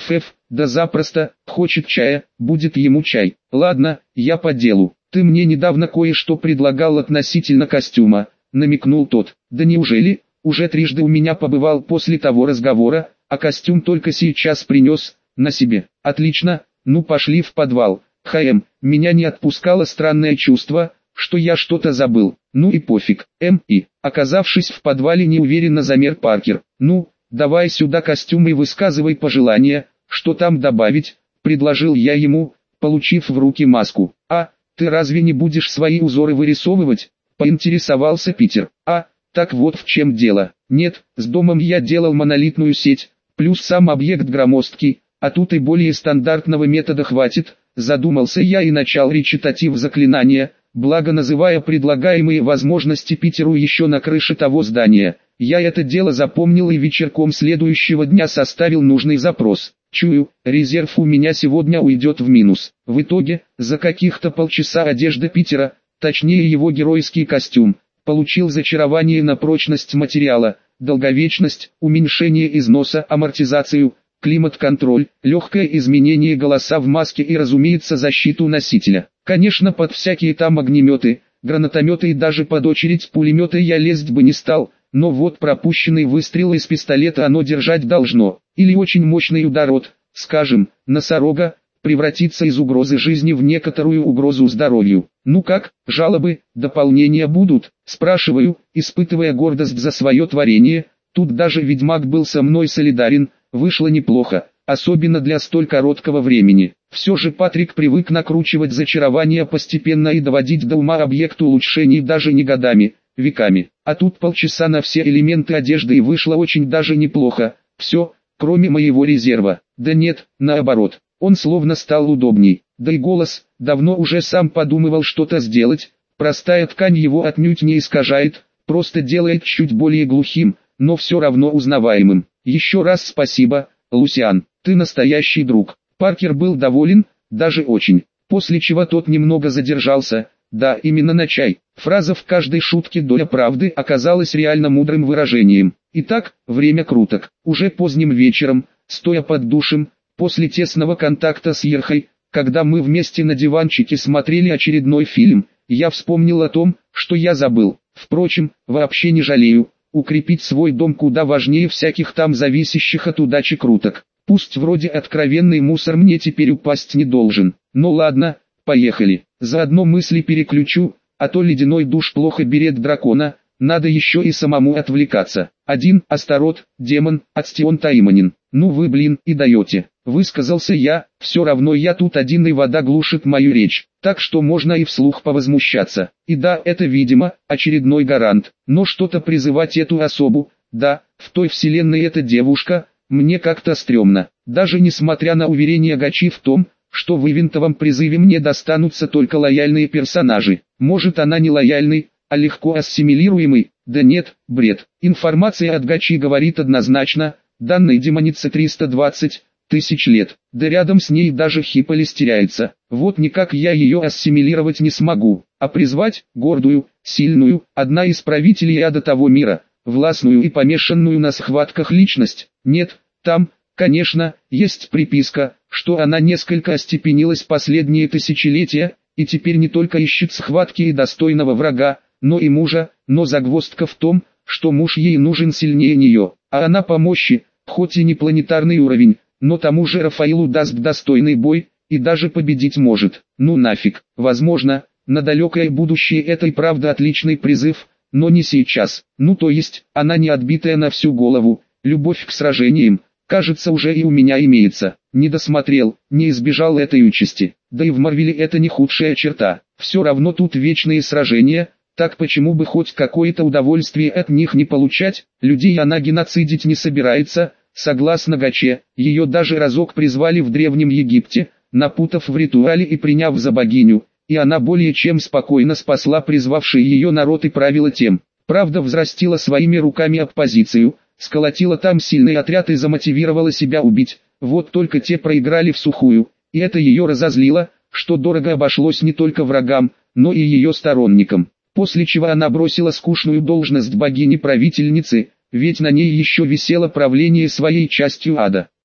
Да запросто, хочет чая, будет ему чай. Ладно, я по делу. Ты мне недавно кое-что предлагал относительно костюма, намекнул тот. Да неужели? Уже трижды у меня побывал после того разговора, а костюм только сейчас принес, на себе. Отлично, ну пошли в подвал. Хм, меня не отпускало странное чувство, что я что-то забыл. Ну и пофиг. М и, оказавшись в подвале, неуверенно замер Паркер. Ну, давай сюда костюм и высказывай пожелания, что там добавить, предложил я ему, получив в руки маску. А, ты разве не будешь свои узоры вырисовывать? Поинтересовался Питер. А, так вот в чем дело. Нет, с домом я делал монолитную сеть, плюс сам объект громоздкий, а тут и более стандартного метода хватит. Задумался я и начал речитатив заклинания, благо называя предлагаемые возможности Питеру еще на крыше того здания. Я это дело запомнил и вечерком следующего дня составил нужный запрос. Чую, резерв у меня сегодня уйдет в минус. В итоге, за каких-то полчаса одежда Питера, точнее его геройский костюм, получил зачарование на прочность материала, долговечность, уменьшение износа, амортизацию, климат-контроль, легкое изменение голоса в маске и, разумеется, защиту носителя. Конечно, под всякие там огнеметы, гранатометы и даже под очередь пулемета я лезть бы не стал, но вот пропущенный выстрел из пистолета оно держать должно. Или очень мощный удар от, скажем, носорога, превратиться из угрозы жизни в некоторую угрозу здоровью. Ну как, жалобы, дополнения будут? Спрашиваю, испытывая гордость за свое творение. Тут даже ведьмак был со мной солидарен. Вышло неплохо, особенно для столь короткого времени. Все же Патрик привык накручивать зачарование постепенно и доводить до ума объект улучшений даже не годами, веками. А тут полчаса на все элементы одежды и вышло очень даже неплохо. Все, кроме моего резерва. Да нет, наоборот, он словно стал удобней. Да и голос, давно уже сам подумывал что-то сделать. Простая ткань его отнюдь не искажает, просто делает чуть более глухим, но все равно узнаваемым. Еще раз спасибо, Лусиан, ты настоящий друг. Паркер был доволен, даже очень, после чего тот немного задержался. Да, именно на чай. Фраза «в каждой шутке доля правды» оказалась реально мудрым выражением. Итак, время круток. Уже поздним вечером, стоя под душем, после тесного контакта с Ерхой, когда мы вместе на диванчике смотрели очередной фильм, я вспомнил о том, что я забыл. Впрочем, вообще не жалею. Укрепить свой дом куда важнее всяких там зависящих от удачи круток. Пусть вроде откровенный мусор мне теперь упасть не должен. Но ладно, поехали. Заодно мысли переключу, а то ледяной душ плохо берет дракона, надо еще и самому отвлекаться. Один, Астарот, демон, Ацтион Таиманин. Ну вы блин и даете. Высказался я, все равно я тут один и вода глушит мою речь, так что можно и вслух повозмущаться. И да, это видимо, очередной гарант, но что-то призывать эту особу, да, в той вселенной эта девушка, мне как-то стрёмно. Даже несмотря на уверение Гачи в том, что в ивентовом призыве мне достанутся только лояльные персонажи. Может она не лояльный, а легко ассимилируемый? Да нет, бред. Информация от Гачи говорит однозначно, данной демонице триста двадцать тысяч лет, да рядом с ней даже Хиполис теряется. Вот никак я ее ассимилировать не смогу, а призвать, гордую, сильную, одна из правителей ада того мира, властную и помешанную на схватках личность, нет, там, конечно, есть приписка, что она несколько остепенилась последние тысячелетия, и теперь не только ищет схватки и достойного врага, но и мужа, но загвоздка в том, что муж ей нужен сильнее нее, а она по мощи, хоть и не планетарный уровень, но тому же Рафаилу даст достойный бой, и даже победить может. Ну нафиг, возможно, на далекое будущее это и правда отличный призыв, но не сейчас. Ну то есть, она не отбитая на всю голову, любовь к сражениям, кажется уже и у меня имеется. Не досмотрел, не избежал этой участи. Да и в Марвеле это не худшая черта. Все равно тут вечные сражения, так почему бы хоть какое-то удовольствие от них не получать? Людей она геноцидить не собирается. Согласно Гаче, ее даже разок призвали в Древнем Египте, напутав в ритуале и приняв за богиню, и она более чем спокойно спасла призвавший ее народ и правила тем. Правда, взрастила своими руками оппозицию, сколотила там сильный отряд и замотивировала себя убить, вот только те проиграли всухую, и это ее разозлило, что дорого обошлось не только врагам, но и ее сторонникам. После чего она бросила скучную должность богини-правительницы, ведь на ней еще висело правление своей частью ада.